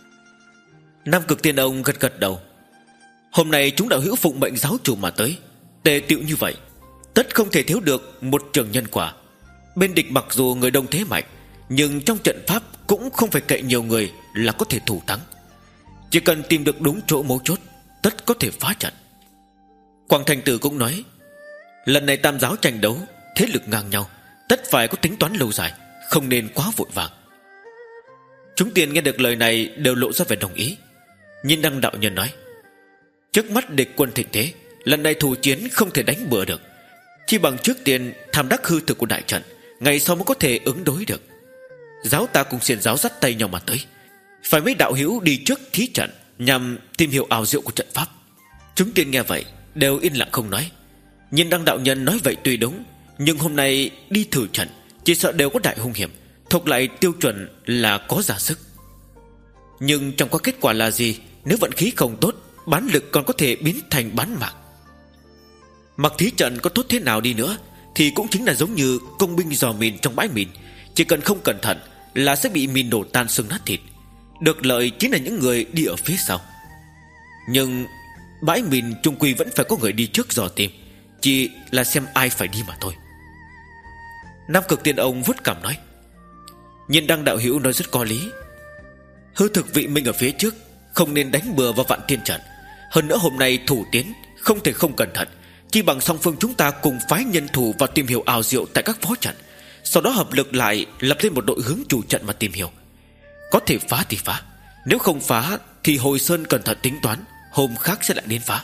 Nam Cực Tiên Ông gật gật đầu. Hôm nay chúng đạo hữu phụng mệnh giáo chủ mà tới, tề tựu như vậy, tất không thể thiếu được một trường nhân quả. Bên địch mặc dù người đông thế mạnh, nhưng trong trận pháp cũng không phải cậy nhiều người là có thể thủ thắng. Chỉ cần tìm được đúng chỗ mấu chốt, tất có thể phá trận. Quang Thành Tử cũng nói: lần này tam giáo tranh đấu, thế lực ngang nhau, tất phải có tính toán lâu dài, không nên quá vội vàng. Chúng tiền nghe được lời này đều lộ ra vẻ đồng ý. Nhiên Đăng đạo nhân nói: trước mắt địch quân thịnh thế, lần này thủ chiến không thể đánh bừa được, chỉ bằng trước tiên tham đắc hư thực của đại trận, ngày sau mới có thể ứng đối được. Giáo ta cùng xiển giáo dắt tay nhau mà tới, phải mấy đạo hữu đi trước thí trận, nhằm tìm hiểu ảo diệu của trận pháp. Chúng tiên nghe vậy đều yên lặng không nói. Nhiên Đăng đạo nhân nói vậy tuy đúng, nhưng hôm nay đi thử trận chỉ sợ đều có đại hung hiểm, thuộc lại tiêu chuẩn là có giả sức. Nhưng chẳng có kết quả là gì. Nếu vận khí không tốt, bán lực còn có thể biến thành bán mạng. Mặc thí trận có tốt thế nào đi nữa thì cũng chính là giống như công binh dò mìn trong bãi mìn. Chỉ cần không cẩn thận là sẽ bị mìn đổ tan xương nát thịt. Được lợi chính là những người đi ở phía sau. Nhưng bãi mìn chung quy vẫn phải có người đi trước dò tìm, chỉ là xem ai phải đi mà thôi. Nam Cực Tiên Ông vuốt cằm nói: Nhiên Đăng đạo hữu nói rất có lý. Hư thực vị minh ở phía trước, không nên đánh bừa vào Vạn Tiên trận. Hơn nữa hôm nay thủ tiến, không thể không cẩn thận. Chỉ bằng song phương chúng ta cùng phái nhân thủ vào tìm hiểu ảo diệu tại các phó trận, sau đó hợp lực lại lập lên một đội hướng chủ trận mà tìm hiểu. Có thể phá thì phá, nếu không phá thì Hồi Sơn cẩn thận tính toán, hôm khác sẽ lại đến phá.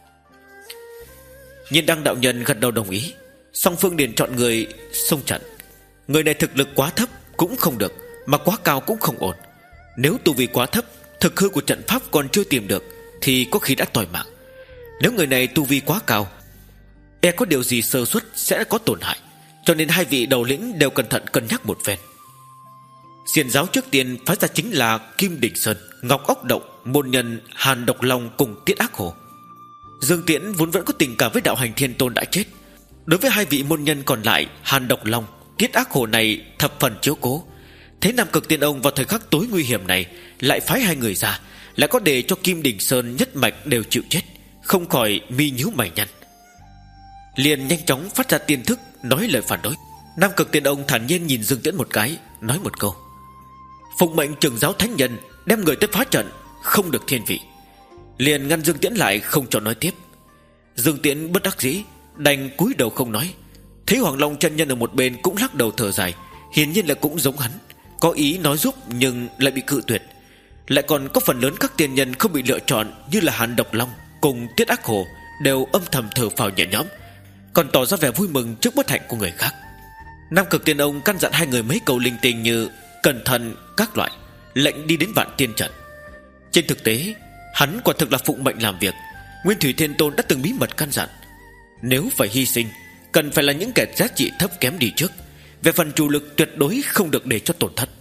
Nhiên Đăng đạo nhân gật đầu đồng ý. Song phương liền chọn người xông trận. Người này thực lực quá thấp cũng không được, mà quá cao cũng không ổn. Nếu tu vi quá thấp, thực hư của trận pháp còn chưa tìm được thì có khi đã tỏi mạng. Nếu người này tu vi quá cao, e có điều gì sơ suất sẽ có tổn hại. Cho nên hai vị đầu lĩnh đều cẩn thận cân nhắc một phen. Xiển giáo trước tiên phái ra chính là Kim Đỉnh Sơn, Ngọc Ốc Động, môn nhân Hàn Độc Long cùng Tiết Ác Hồ. Dương Tiễn vốn vẫn có tình cảm với đạo hành Thiên Tôn đã chết. Đối với hai vị môn nhân còn lại, Hàn Độc Long, Tiết Ác Hồ này thập phần chiếu cố. Thế Nam Cực Tiên Ông vào thời khắc tối nguy hiểm này lại phái hai người ra, lại có để cho Kim Đỉnh Sơn nhất mạch đều chịu chết, không khỏi mi nhíu mày nhăn. Liền nhanh chóng phát ra tiên thức nói lời phản đối. Nam Cực Tiên Ông thản nhiên nhìn Dương Tiễn một cái, nói một câu: Phụng mệnh trưởng giáo thánh nhân đem người tới phá trận, không được thiên vị. Liền ngăn Dương Tiễn lại không cho nói tiếp. Dương Tiễn bất đắc dĩ đành cúi đầu không nói. Thấy Hoàng Long chân nhân ở một bên cũng lắc đầu thở dài, hiển nhiên là cũng giống hắn, có ý nói giúp nhưng lại bị cự tuyệt. Lại còn có phần lớn các tiên nhân không bị lựa chọn, như là Hàn Độc Long cùng Tiết Ác Hồ đều âm thầm thở phào nhẹ nhõm, còn tỏ ra vẻ vui mừng trước bất hạnh của người khác. Nam Cực Tiên Ông căn dặn hai người mấy câu linh tinh như cẩn thận các loại, lệnh đi đến Vạn Tiên trận. Trên thực tế hắn quả thực là phụng mệnh làm việc. Nguyên Thủy Thiên Tôn đã từng bí mật căn dặn, nếu phải hy sinh, cần phải là những kẻ giá trị thấp kém đi trước. Về phần chủ lực tuyệt đối không được để cho tổn thất.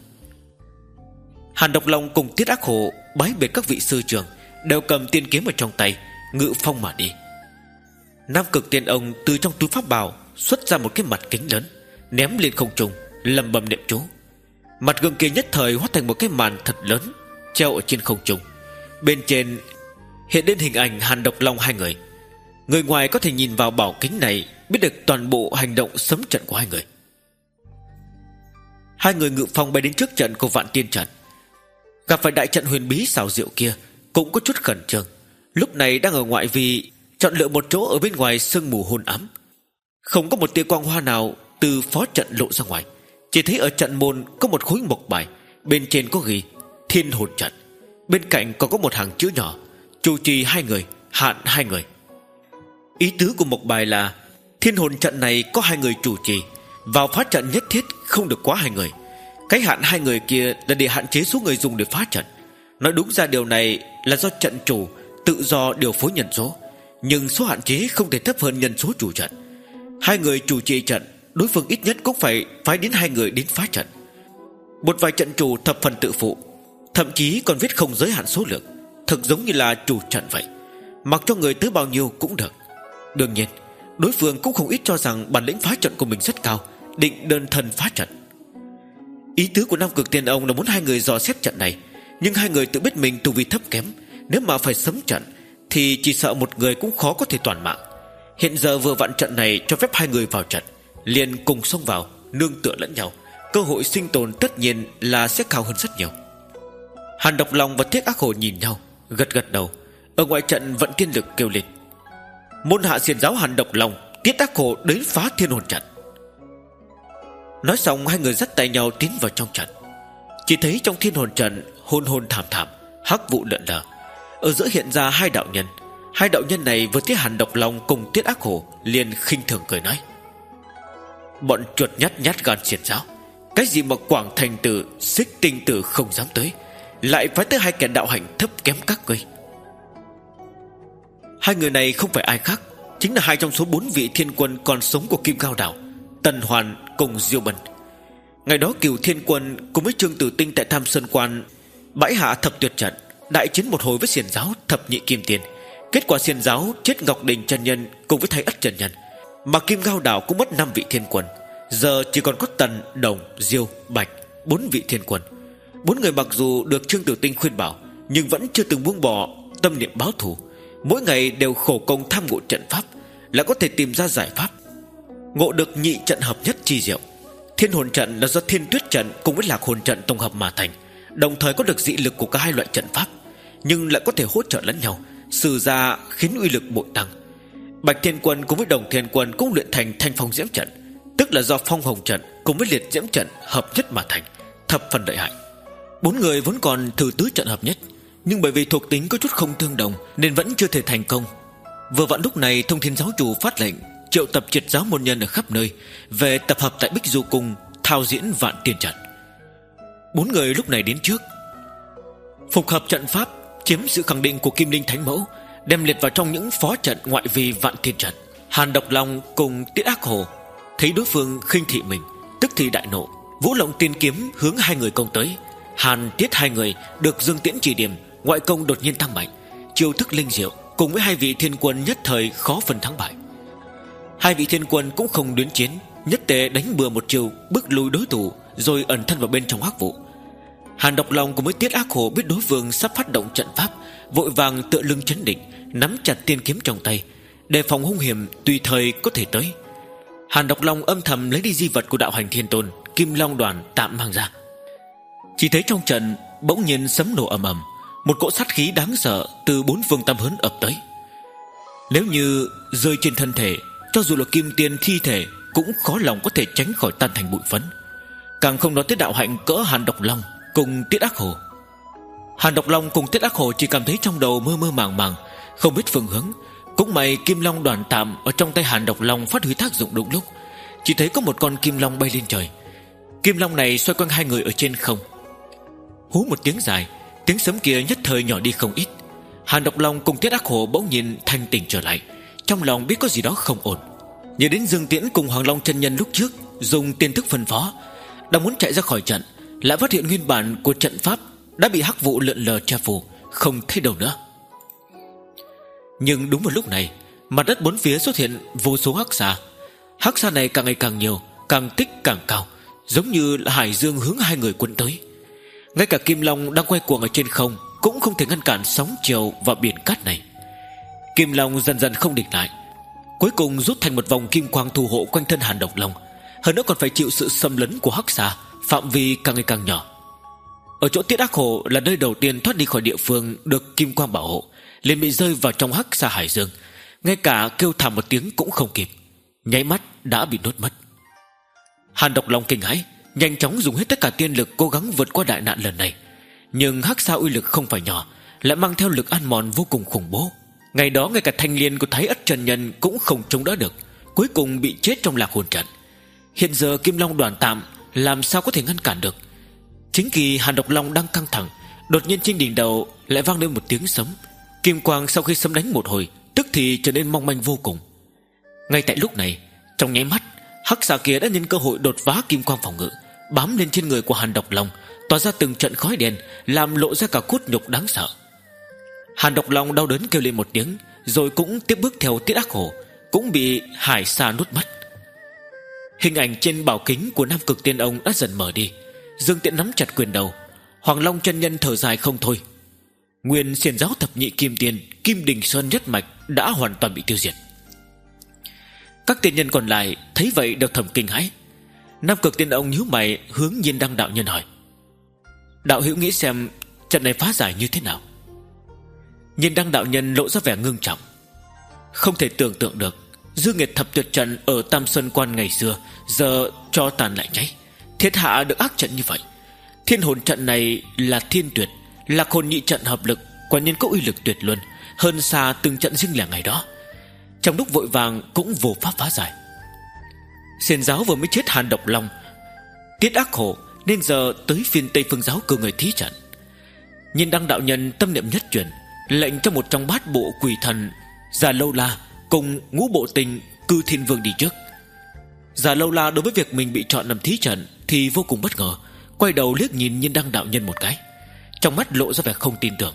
Hàn Độc Long cùng Tiết Ác Hồ bái biệt các vị sư trưởng, đều cầm tiên kiếm ở trong tay, ngự phong mà đi. Nam Cực Tiên Ông từ trong túi pháp bào xuất ra một cái mặt kính lớn, ném lên không trung, lẩm bẩm niệm chú. Mặt gương kia nhất thời hóa thành một cái màn thật lớn, treo ở trên không trung. Bên trên hiện lên hình ảnh Hàn Độc Long hai người. Người ngoài có thể nhìn vào bảo kính này, biết được toàn bộ hành động sấm trận của hai người. Hai người ngự phong bay đến trước trận của Vạn Tiên trận. Gặp phải đại trận huyền bí xảo diệu kia, cũng có chút khẩn trương. Lúc này đang ở ngoại vi, chọn lựa một chỗ ở bên ngoài sương mù hôn ám. Không có một tia quang hoa nào từ phó trận lộ ra ngoài. Chỉ thấy ở trận môn có một khối mộc bài, bên trên có ghi Thiên Hồn Trận. Bên cạnh còn có một hàng chữ nhỏ: chủ trì hai người, hạn hai người. Ý tứ của mộc bài là Thiên Hồn Trận này có hai người chủ trì, vào phá trận nhất thiết không được quá hai người. Cái hạn hai người kia là để hạn chế số người dùng để phá trận. Nói đúng ra điều này là do trận chủ tự do điều phối nhân số, nhưng số hạn chế không thể thấp hơn nhân số chủ trận. Hai người chủ trì trận, đối phương ít nhất cũng phải phái đến hai người đến phá trận. Một vài trận chủ thập phần tự phụ, thậm chí còn viết không giới hạn số lượng, thực giống như là chủ trận vậy, mặc cho người tới bao nhiêu cũng được. Đương nhiên đối phương cũng không ít cho rằng bản lĩnh phá trận của mình rất cao, định đơn thân phá trận. Ý tứ của Nam Cực Tiên Ông là muốn hai người dò xét trận này, nhưng hai người tự biết mình tu vi thấp kém, nếu mà phải sấm trận thì chỉ sợ một người cũng khó có thể toàn mạng. Hiện giờ vừa vặn trận này cho phép hai người vào trận, liền cùng xông vào, nương tựa lẫn nhau, cơ hội sinh tồn tất nhiên là sẽ cao hơn rất nhiều. Hàn Độc Long và Tiết Ác Hồ nhìn nhau, gật gật đầu. Ở ngoài trận vận tiên lực kêu lên: môn hạ xiển giáo Hàn Độc Long, Tiết Ác Hồ đến phá Thiên Hồn Trận. Nói xong hai người dắt tay nhau tiến vào trong trận. Chỉ thấy trong Thiên Hồn Trận hôn hôn thảm thảm, hắc vụ lượn lờ. Ở giữa hiện ra hai đạo nhân. Hai đạo nhân này vừa thấy Hàn Độc Long cùng Tiết Ác Hồ, liền khinh thường cười nói: bọn chuột nhát nhát gan xiển giáo, cái gì mà Quảng Thành Tử, Xích Tinh Tử không dám tới, lại phái tới hai kẻ đạo hành thấp kém các ngươi. Hai người này không phải ai khác, chính là hai trong số bốn vị thiên quân còn sống của Kim Cao Đảo, Tần Hoàn cùng Diêu Bân. Ngày đó Cửu Thiên Quân cùng với Trương Tử Tinh tại Tham Sơn Quan bãi hạ thập tuyệt trận, đại chiến một hồi với xiển giáo thập nhị kim tiền. Kết quả xiển giáo chết Ngọc Đình chân nhân cùng với Thái Ất chân nhân, mà Kim Ngao đảo cũng mất năm vị thiên quân. Giờ chỉ còn có Tần, Đồng, Diêu, Bạch, bốn vị thiên quân. Bốn người mặc dù được Trương Tử Tinh khuyên bảo, nhưng vẫn chưa từng buông bỏ tâm niệm báo thù. Mỗi ngày đều khổ công tham ngộ trận pháp, là có thể tìm ra giải pháp, ngộ được nhị trận hợp nhất chi diệu. Thiên hồn trận là do Thiên Tuyết trận cùng với Lạc hồn trận tổng hợp mà thành, đồng thời có được dị lực của cả hai loại trận pháp, nhưng lại có thể hỗ trợ lẫn nhau, sử ra khiến uy lực bội tăng. Bạch Thiên Quân cùng với Đồng Thiên Quân cũng luyện thành Thanh Phong Diễm trận, tức là do Phong Hồng trận cùng với Liệt Diễm trận hợp nhất mà thành, thập phần lợi hại. Bốn người vốn còn thử tứ trận hợp nhất, nhưng bởi vì thuộc tính có chút không tương đồng nên vẫn chưa thể thành công. Vừa vặn lúc này Thông Thiên giáo chủ phát lệnh triệu tập triệt giáo môn nhân ở khắp nơi về tập hợp tại Bích Du Cung thao diễn Vạn Tiên trận. Bốn người lúc này đến trước, phục hợp trận pháp, chiếm sự khẳng định của Kim Linh Thánh Mẫu, đem liệt vào trong những phó trận ngoại vi Vạn Tiên trận. Hàn Độc Long cùng Tiết Ác Hồ thấy đối phương khinh thị mình, tức thì đại nộ, vũ lộng tiên kiếm hướng hai người công tới. Hàn Tiết hai người được Dương Tiễn chỉ điểm, ngoại công đột nhiên tăng mạnh, chiêu thức linh diệu, cùng với hai vị thiên quân nhất thời khó phân thắng bại. Hai vị thiên quân cũng không đuyến chiến, nhất tề đánh bừa một chiều, bước lùi đối thủ, rồi ẩn thân vào bên trong hắc vụ. Hàn Độc Long cùng với Tiết Ác Hồ biết đối phương sắp phát động trận pháp, vội vàng tựa lưng chấn định, nắm chặt tiên kiếm trong tay, đề phòng hung hiểm tùy thời có thể tới. Hàn Độc Long âm thầm lấy đi di vật của đạo hành thiên tôn, Kim Long đoàn tạm mang ra. Chỉ thấy trong trận bỗng nhiên sấm nổ ầm ầm, một cỗ sát khí đáng sợ từ bốn phương tám hướng ập tới. Nếu như rơi trên thân thể, cho dù là kim tiên thi thể cũng khó lòng có thể tránh khỏi tan thành bụi phấn, càng không nói tới đạo hạnh cỡ Hàn Độc Long cùng Tiết Ác Hồ. Hàn Độc Long cùng Tiết Ác Hồ chỉ cảm thấy trong đầu mơ mơ màng màng, không biết phương hướng. Cũng may Kim Long đoàn tạm ở trong tay Hàn Độc Long phát huy tác dụng đúng lúc, chỉ thấy có một con kim long bay lên trời. Kim long này xoay quanh hai người ở trên không, hú một tiếng dài, tiếng sấm kia nhất thời nhỏ đi không ít. Hàn Độc Long cùng Tiết Ác Hồ bỗng nhìn thanh tỉnh trở lại, trong lòng biết có gì đó không ổn. Nhớ đến Dương Tiễn cùng Hoàng Long chân nhân lúc trước dùng tiên thức phân phó, đang muốn chạy ra khỏi trận, lại phát hiện nguyên bản của trận pháp đã bị hắc vụ lượn lờ che phủ, không thấy đâu nữa. Nhưng đúng vào lúc này, mặt đất bốn phía xuất hiện vô số hắc xà. Hắc xà này càng ngày càng nhiều, càng tích càng cao, giống như là hải dương hướng hai người cuốn tới. Ngay cả Kim Long đang quay cuồng ở trên không cũng không thể ngăn cản sóng chiều và biển cát này. Kim Long dần dần không địch lại, cuối cùng rút thành một vòng kim quang thủ hộ quanh thân Hàn Độc Long, hơn nữa còn phải chịu sự xâm lấn của hắc xà, phạm vi càng ngày càng nhỏ. Ở chỗ Tiết Ác Hồ là nơi đầu tiên thoát đi khỏi địa phương được kim quang bảo hộ, liền bị rơi vào trong hắc xà hải dương, ngay cả kêu thảm một tiếng cũng không kịp, nháy mắt đã bị nuốt mất. Hàn Độc Long kinh hãi, nhanh chóng dùng hết tất cả tiên lực cố gắng vượt qua đại nạn lần này. Nhưng hắc xà uy lực không phải nhỏ, lại mang theo lực ăn mòn vô cùng khủng bố. Ngày đó ngay cả thanh liên của Thái Ất chân nhân cũng không chống đỡ được, cuối cùng bị chết trong Lạc hồn trận. Hiện giờ Kim Long đoàn tạm làm sao có thể ngăn cản được. Chính khi Hàn Độc Long đang căng thẳng, đột nhiên trên đỉnh đầu lại vang lên một tiếng sấm. Kim quang sau khi sấm đánh một hồi, tức thì trở nên mong manh vô cùng. Ngay tại lúc này, trong nháy mắt, hắc xà kia đã nhân cơ hội đột phá kim quang phòng ngự, bám lên trên người của Hàn Độc Long, tỏa ra từng trận khói đen, làm lộ ra cả cốt nhục đáng sợ. Hàn Độc Long đau đớn kêu lên một tiếng, rồi cũng tiếp bước theo Tiết Ác Hồ, cũng bị hải xà nuốt mất. Hình ảnh trên bảo kính của Nam Cực Tiên Ông đã dần mở đi. Dương Tiễn nắm chặt quyền đầu, Hoàng Long chân nhân thở dài không thôi. Nguyên xiển giáo thập nhị kim tiền, Kim Đình Sơn nhất mạch đã hoàn toàn bị tiêu diệt. Các tiên nhân còn lại thấy vậy đều thầm kinh hãi. Nam Cực Tiên Ông nhíu mày hướng Nhiên Đăng đạo nhân hỏi: đạo hữu nghĩ xem trận này phá giải như thế nào? Nhiên Đăng đạo nhân lộ ra vẻ ngưng trọng: không thể tưởng tượng được, Dương Nghiệt thập tuyệt trận ở Tam Xuân Quan ngày xưa giờ cho tàn lại cháy, thiết hạ được ác trận như vậy. Thiên hồn trận này là thiên tuyệt, Lạc hồn nhị trận hợp lực, quả nhiên có uy lực tuyệt luân, hơn xa từng trận riêng lẻ ngày đó. Trong lúc vội vàng cũng vô pháp phá giải. Xiển giáo vừa mới chết Hàn Độc Long, Tiết Ác Hồ, nên giờ tới phiên Tây Phương giáo cử người thí trận. Nhiên Đăng đạo nhân tâm niệm nhất chuyển, lệnh cho một trong bát bộ quỷ thần Già Lâu La cùng ngũ bộ tình Cư Thiên Vương đi trước. Già Lâu La đối với việc mình bị chọn làm thí trận thì vô cùng bất ngờ, quay đầu liếc nhìn Nhiên Đăng đạo nhân một cái. trong mắt lộ ra vẻ không tin tưởng.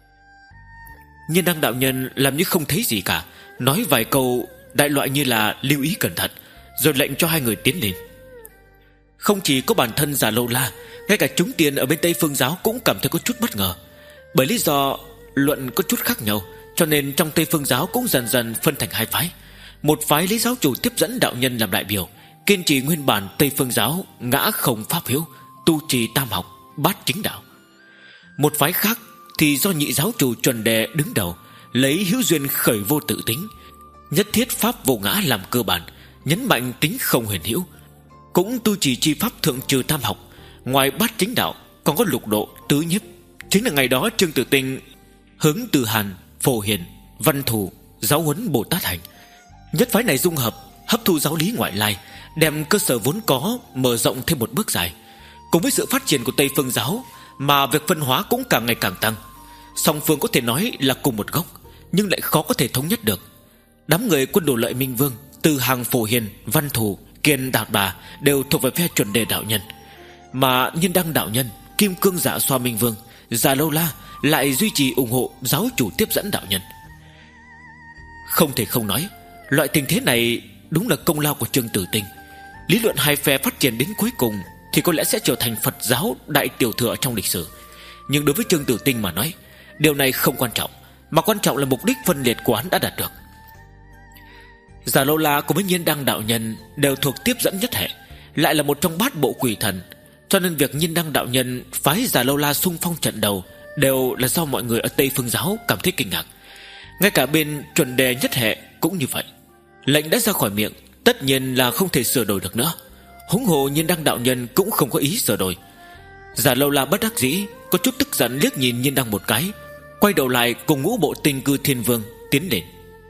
Nhiên Đăng đạo nhân làm như không thấy gì cả, nói vài câu đại loại như là lưu ý cẩn thận, rồi lệnh cho hai người tiến lên. Không chỉ có bản thân Già Lâu La, ngay cả chúng tiền ở bên Tây Phương giáo cũng cảm thấy có chút bất ngờ. Bởi lý do luận có chút khác nhau, cho nên trong Tây Phương giáo cũng dần dần phân thành hai phái. Một phái lấy giáo chủ tiếp dẫn đạo nhân làm đại biểu, kiên trì nguyên bản Tây Phương giáo ngã không pháp hiếu, tu trì tam học, bát chính đạo. Một phái khác thì do nhị giáo chủ Chuẩn Đề đứng đầu, lấy hữu duyên khởi vô tự tính, nhất thiết pháp vô ngã làm cơ bản, nhấn mạnh tính không huyền hữu, cũng tu trì chi pháp thượng trừ tam học. Ngoài bát chính đạo còn có lục độ tứ nhiếp. Chính là ngày đó Trương Tử Tinh hướng Từ Hàn, Phổ Hiền, Văn Thù giáo huấn Bồ Tát hành. Nhất phái này dung hợp, hấp thu giáo lý ngoại lai, đem cơ sở vốn có mở rộng thêm một bước dài. Cùng với sự phát triển của Tây Phương giáo mà việc phân hóa cũng càng ngày càng tăng. Song phương có thể nói là cùng một gốc, nhưng lại khó có thể thống nhất được. Đám người quân đồ Lợi Minh Vương, Từ Hàng, Phổ Hiền, Văn Thù, Kiên Đạt Bà đều thuộc về phe Chuẩn Đề đạo nhân, mà Nhiên Đăng đạo nhân, Kim Cương Dạ Xoa Minh Vương, Già Lâu La lại duy trì ủng hộ giáo chủ tiếp dẫn đạo nhân. Không thể không nói, loại tình thế này đúng là công lao của Trương Tử Tinh. Lý luận hai phe phát triển đến cuối cùng thì có lẽ sẽ trở thành Phật giáo đại tiểu thừa trong lịch sử. Nhưng đối với Trương Tử Tinh mà nói, điều này không quan trọng, mà quan trọng là mục đích phân liệt của hắn đã đạt được. Già Lâu La cùng với Nhiên Đăng đạo nhân đều thuộc tiếp dẫn nhất hệ, lại là một trong bát bộ quỷ thần, cho nên việc Nhiên Đăng đạo nhân phái Già Lâu La xung phong trận đầu đều là do mọi người ở Tây Phương giáo cảm thấy kinh ngạc. Ngay cả bên Chuẩn Đề nhất hệ cũng như vậy. Lệnh đã ra khỏi miệng, tất nhiên là không thể sửa đổi được nữa. Huống hồ Nhiên Đăng đạo nhân cũng không có ý sửa đổi. Già Lâu La bất đắc dĩ, có chút tức giận liếc nhìn Nhiên Đăng một cái, quay đầu lại cùng ngũ bộ Tinh Cư Thiên Vương tiến đến.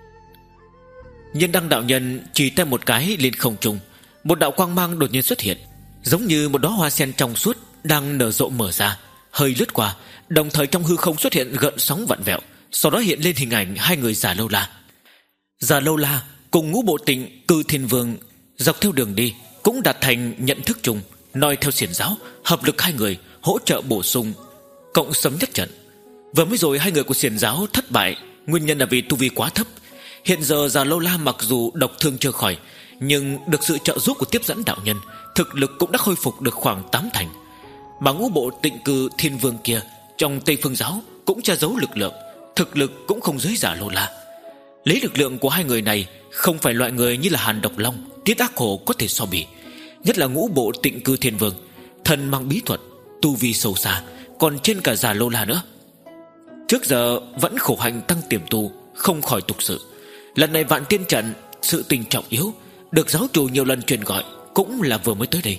Nhiên Đăng đạo nhân chỉ tay một cái lên không trung, một đạo quang mang đột nhiên xuất hiện, giống như một đóa hoa sen trong suốt đang nở rộ mở ra, hơi lướt qua, đồng thời trong hư không xuất hiện gợn sóng vặn vẹo, sau đó hiện lên hình ảnh hai người Già Lâu La. Già Lâu La cùng ngũ bộ Tịnh Cư Thiên Vương dọc theo đường đi cũng đạt thành nhận thức chung, noi theo xiển giáo, hợp lực hai người hỗ trợ bổ sung, cộng sấm nhất trận. Vừa mới rồi hai người của xiển giáo thất bại, nguyên nhân là vì tu vi quá thấp. Hiện giờ Già Lâu La mặc dù độc thương chưa khỏi, nhưng được sự trợ giúp của tiếp dẫn đạo nhân, thực lực cũng đã khôi phục được khoảng tám thành. Mà ngũ bộ Tịnh Cư Thiên Vương kia trong Tây Phương giáo cũng che giấu lực lượng, thực lực cũng không dưới Già Lâu La. Lấy lực lượng của hai người này, không phải loại người như là Hàn Độc Long, Tiết Ác Hổ có thể so bì. Nhất là ngũ bộ Tịnh Cư Thiên Vương, thần mang bí thuật, tu vi sâu xa, còn trên cả Già Lâu La nữa. Trước giờ vẫn khổ hạnh tăng tiềm tu, không khỏi tục sự. Lần này Vạn Tiên trận sự tình trọng yếu, được giáo chủ nhiều lần truyền gọi, cũng là vừa mới tới đây.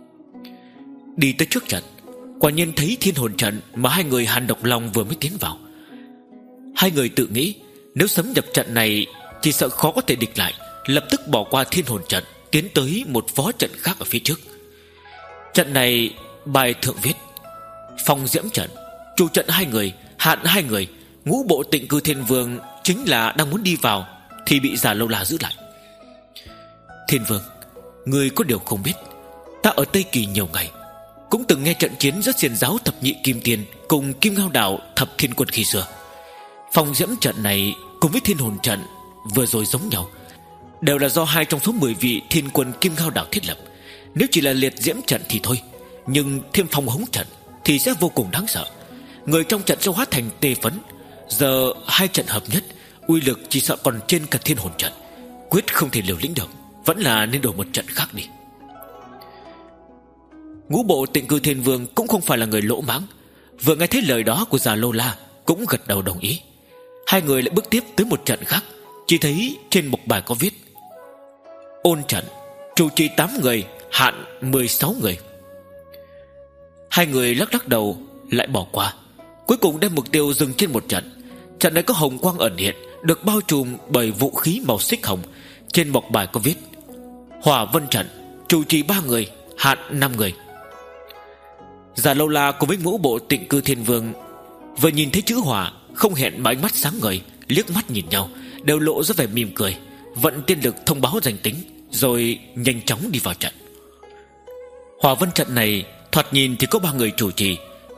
Đi tới trước trận, quả nhiên thấy Thiên Hồn trận mà hai người Hàn Độc Long vừa mới tiến vào. Hai người tự nghĩ, nếu sấm nhập trận này chỉ sợ khó có thể địch lại, lập tức bỏ qua Thiên Hồn trận, tiến tới một phó trận khác ở phía trước. Trận này bài thượng viết: Phong Diễm trận, chủ trận hai người, hạn hai người. Ngũ bộ Tịnh Cư Thiên Vương chính là đang muốn đi vào thì bị Già Lâu La giữ lại. Thiên Vương, người có điều không biết, ta ở Tây Kỳ nhiều ngày, cũng từng nghe trận chiến giữa xiển giáo thập nhị kim tiền cùng Kim Ngao đạo thập thiên quân khi xưa. Phong Diễm trận này cùng với Thiên Hồn trận vừa rồi giống nhau, đều là do hai trong số mười vị thiên quân Kim Ngao đạo thiết lập. Nếu chỉ là liệt diễm trận thì thôi, nhưng thêm phong hống trận thì sẽ vô cùng đáng sợ. Người trong trận sẽ hóa thành tê phấn. Giờ hai trận hợp nhất, uy lực chỉ sợ còn trên cả Thiên Hồn trận. Quyết không thể liều lĩnh được, vẫn là nên đổi một trận khác đi. Ngũ bộ Tịnh Cư Thiên Vương cũng không phải là người lỗ mãng, vừa nghe thấy lời đó của Già Lâu La cũng gật đầu đồng ý. Hai người lại bước tiếp tới một trận khác. Chỉ thấy trên mục bài có viết: Ôn trận, chủ trì tám người, hạn mười sáu người. Hai người lắc lắc đầu lại bỏ qua, cuối cùng đem mục tiêu dừng trên một trận. Trận này có hồng quang ẩn hiện, được bao trùm bởi vũ khí màu xích hồng. Trên mộc bài có viết: Hỏa Vân trận, chủ trì ba người, hạn năm người. Già Lâu La cùng với ngũ bộ Tịnh Cư Thiên Vương vừa nhìn thấy chữ hỏa, không hẹn mà ánh mắt sáng ngời, liếc mắt nhìn nhau, đều lộ ra vẻ mỉm cười, vận tiên lực thông báo danh tính, rồi nhanh chóng đi vào trận. Hỏa Vân trận này thoạt nhìn thì có ba người chủ trì,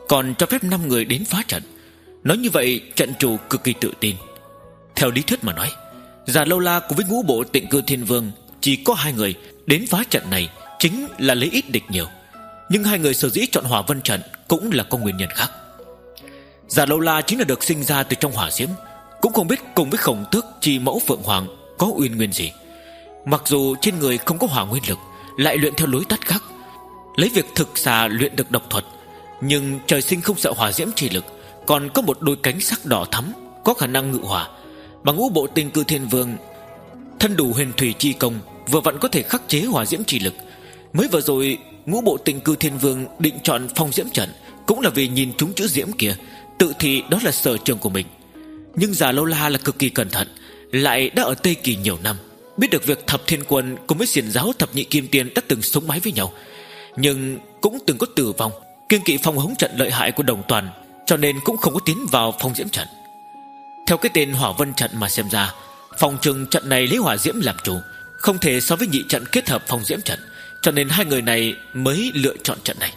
còn cho phép năm người đến phá trận. Nói như vậy trận chủ cực kỳ tự tin. Theo lý thuyết mà nói, Già Lâu La cùng với ngũ bộ Tịnh Cư Thiên Vương chỉ có hai người đến phá trận này chính là lấy ít địch nhiều. Nhưng hai người sở dĩ chọn Hỏa Vân trận cũng là có nguyên nhân khác. Già Lâu La chính là được sinh ra từ trong hỏa diễm, cũng không biết cùng với Khổng Tước Chi Mẫu Phượng Hoàng có uyên nguyên gì. Mặc dù trên người không có hỏa nguyên lực, lại luyện theo lối tắt khác, lấy việc thực xà luyện được độc thuật, nhưng trời sinh không sợ hỏa diễm chi lực, còn có một đôi cánh sắc đỏ thắm, có khả năng ngự hỏa. Mà ngũ bộ Tịnh Cư Thiên Vương thân đủ huyền thủy chi công, vừa vặn có thể khắc chế hỏa diễm chi lực. Mới vừa rồi ngũ bộ Tịnh Cư Thiên Vương định chọn phong diễm trận cũng là vì nhìn trúng chữ diễm kia, tự thì đó là sở trường của mình. Nhưng Già Lâu La là cực kỳ cẩn thận, lại đã ở Tây Kỳ nhiều năm, biết được việc Thập Thiên Quân cùng với xiển giáo Thập Nhị Kim Tiên đã từng sống mái với nhau, nhưng cũng từng có tử vong, kiêng kỵ phong hống trận lợi hại của Đồng Toàn, cho nên cũng không có tiến vào phong diễm trận. Theo cái tên Hỏa Vân trận mà xem ra, phòng trường trận này lấy hỏa diễm làm chủ, không thể so với nhị trận kết hợp phong diễm trận, cho nên hai người này mới lựa chọn trận này.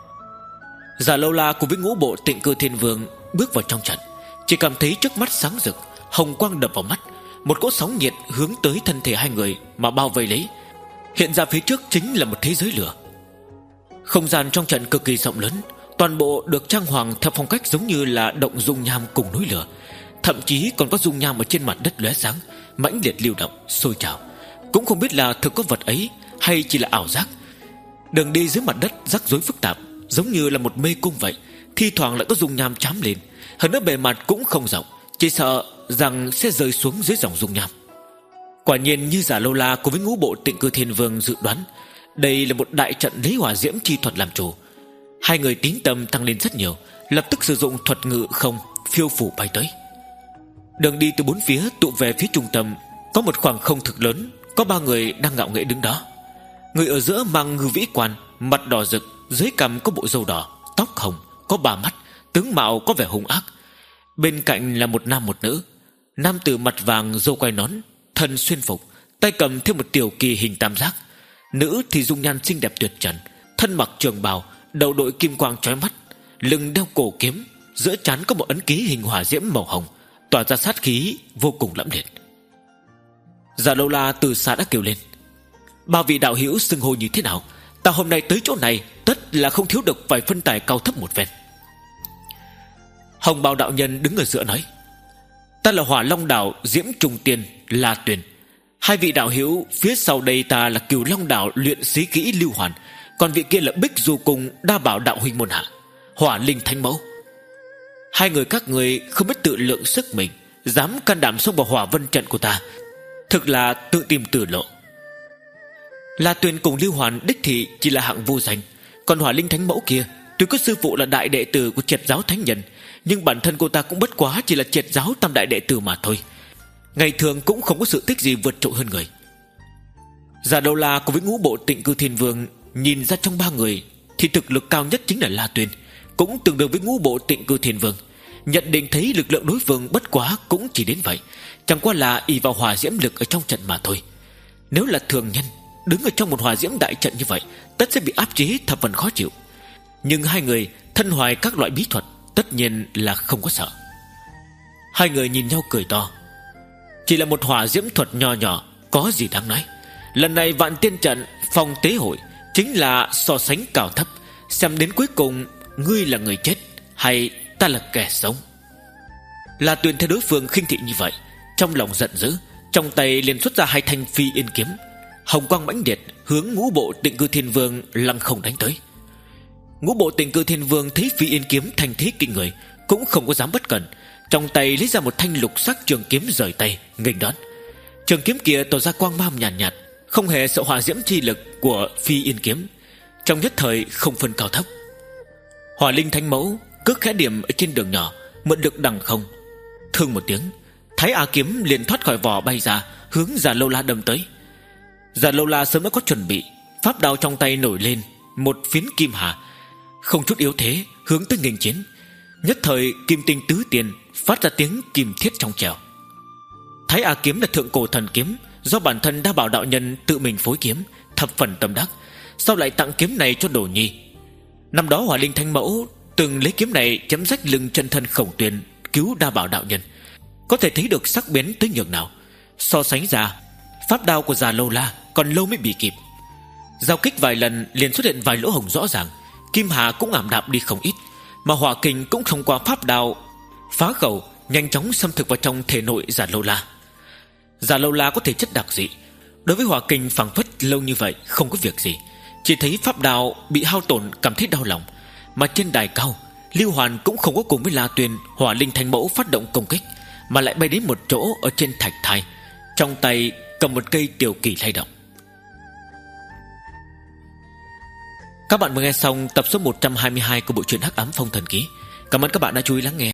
Già Lâu La cùng với ngũ bộ Tịnh Cư Thiên Vương bước vào trong trận, chỉ cảm thấy trước mắt sáng rực, hồng quang đập vào mắt, một cỗ sóng nhiệt hướng tới thân thể hai người mà bao vây lấy. Hiện ra phía trước chính là một thế giới lửa. Không gian trong trận cực kỳ rộng lớn, toàn bộ được trang hoàng theo phong cách giống như là động dung nham cùng núi lửa, thậm chí còn có dung nham ở trên mặt đất lóe sáng, mãnh liệt lưu động, sôi trào. Cũng không biết là thực có vật ấy hay chỉ là ảo giác. Đường đi dưới mặt đất rắc rối phức tạp, giống như là một mê cung vậy, thi thoảng lại có dung nham chám lên. Hơn nữa bề mặt cũng không rộng, chỉ sợ rằng sẽ rơi xuống dưới dòng dung nham. Quả nhiên như Già Lâu La cùng với ngũ bộ Tịnh Cư Thiên Vương dự đoán, đây là một đại trận lấy hỏa diễm chi thuật làm chủ. Hai người tín tâm tăng lên rất nhiều, lập tức sử dụng thuật ngự không phiêu phủ bay tới. Đường đi từ bốn phía tụ về phía trung tâm, có một khoảng không thực lớn, có ba người đang ngạo nghễ đứng đó. Người ở giữa mang ngư vĩ quan, mặt đỏ rực, dưới cằm có bộ râu đỏ, tóc hồng, có ba mắt, tướng mạo có vẻ hung ác. Bên cạnh là một nam một nữ. Nam tử mặt vàng râu quai nón, thân xuyên phục, tay cầm thêm một tiểu kỳ hình tam giác. Nữ thì dung nhan xinh đẹp tuyệt trần, thân mặc trường bào, đầu đội kim quang chói mắt, lưng đeo cổ kiếm, giữa trán có một ấn ký hình hỏa diễm màu hồng, tỏa ra sát khí vô cùng lẫm liệt. Già Lâu La từ xa đã kêu lên: "Ba vị đạo hữu xưng hô như thế nào? Ta hôm nay tới chỗ này tất là không thiếu được vài phân tài cao thấp một phen." Hồng bào đạo nhân đứng ở giữa nói: "Ta là Hỏa Long Đảo Diễm Trùng Tiên La Tuyền. Hai vị đạo hữu phía sau đây ta là Cửu Long Đảo luyện sĩ kỹ Lưu Hoàn, còn vị kia là Bích Du Cung Đa Bảo đạo huynh môn hạ Hỏa Linh Thánh Mẫu. Hai người các người không biết tự lượng sức mình, dám can đảm xông vào Hỏa Vân trận của ta, thực là tự tìm tử lộ." La Tuyền cùng Lưu Hoàn đích thị chỉ là hạng vô danh, còn Hỏa Linh Thánh Mẫu kia tuy có sư phụ là đại đệ tử của Triệt giáo thánh nhân, nhưng bản thân cô ta cũng bất quá chỉ là Triệt giáo tam đại đệ tử mà thôi, ngày thường cũng không có sự tích gì vượt trội hơn người. Già Lâu La cùng với ngũ bộ Tịnh Cư Thiên Vương nhìn ra trong ba người thì thực lực cao nhất chính là La Tuyền, cũng tương đương với ngũ bộ Tịnh Cư Thiên Vương. Nhận định thấy lực lượng đối phương bất quá cũng chỉ đến vậy, chẳng qua là ỷ vào hỏa diễm lực ở trong trận mà thôi. Nếu là thường nhân đứng ở trong một hỏa diễm đại trận như vậy, tất sẽ bị áp chế thập phần khó chịu. Nhưng hai người thân hoài các loại bí thuật, tất nhiên là không có sợ. Hai người nhìn nhau cười to: "Chỉ là một hỏa diễm thuật nho nhỏ, có gì đáng nói. Lần này Vạn Tiên trận phong tế hội chính là so sánh cao thấp, xem đến cuối cùng ngươi là người chết hay ta là kẻ sống." La Tuyền thấy đối phương khinh thị như vậy, trong lòng giận dữ, trong tay liền xuất ra hai thanh phi yên kiếm, hồng quang mãnh liệt hướng ngũ bộ Tịnh Cư Thiên Vương lăng không đánh tới. Ngũ bộ Tịnh Cư Thiên Vương thấy phi yên kiếm thành thế kinh người, cũng không có dám bất cẩn, trong tay lấy ra một thanh lục sắc trường kiếm rời tay nghênh đón. Trường kiếm kia tỏa ra quang mang nhàn nhạt, nhạt, không hề sợ hỏa diễm chi lực của phi yên kiếm, trong nhất thời không phân cao thấp. Hỏa Linh Thánh Mẫu cước khẽ điểm ở trên đường nhỏ, mượn lực đằng không, thương một tiếng, Thái A kiếm liền thoát khỏi vỏ bay ra, hướng Già Lâu La đâm tới. Già Lâu La sớm đã có chuẩn bị, pháp đao trong tay nổi lên một phiến kim hà, không chút yếu thế hướng tới nghênh chiến. Nhất thời kim tinh tứ tiền phát ra tiếng kim thiết trong trẻo. Thái A kiếm là thượng cổ thần kiếm, do bản thân Đa Bảo đạo nhân tự mình phối kiếm, thập phần tâm đắc, sau lại tặng kiếm này cho Đồ Nhi. Năm đó Hỏa Linh Thánh Mẫu từng lấy kiếm này chém rách lưng chân thân Khổng Tuyền, cứu Đa Bảo đạo nhân, có thể thấy được sắc bén tới nhường nào. So sánh ra, pháp đao của già Lâu La còn lâu mới bị kịp. Giao kích vài lần liền xuất hiện vài lỗ hổng rõ ràng, kim hà cũng ảm đạm đi không ít, mà hỏa kình cũng thông qua pháp đao phá khẩu, nhanh chóng xâm thực vào trong thể nội già Lâu La. Già Lâu La có thể chất đặc dị, đối với hỏa kình phảng phất lâu như vậy không có việc gì, chỉ thấy pháp đao bị hao tổn cảm thấy đau lòng. Mà trên đài cao, Lưu Hoàn cũng không có cùng với La Tuyền, Hỏa Linh Thánh Mẫu phát động công kích, mà lại bay đến một chỗ ở trên thạch thai, trong tay cầm một cây tiểu kỳ lay động. Các bạn vừa nghe xong tập số một trăm hai mươi hai của bộ truyện Hắc Ám Phong Thần Ký. Cảm ơn các bạn đã chú ý lắng nghe.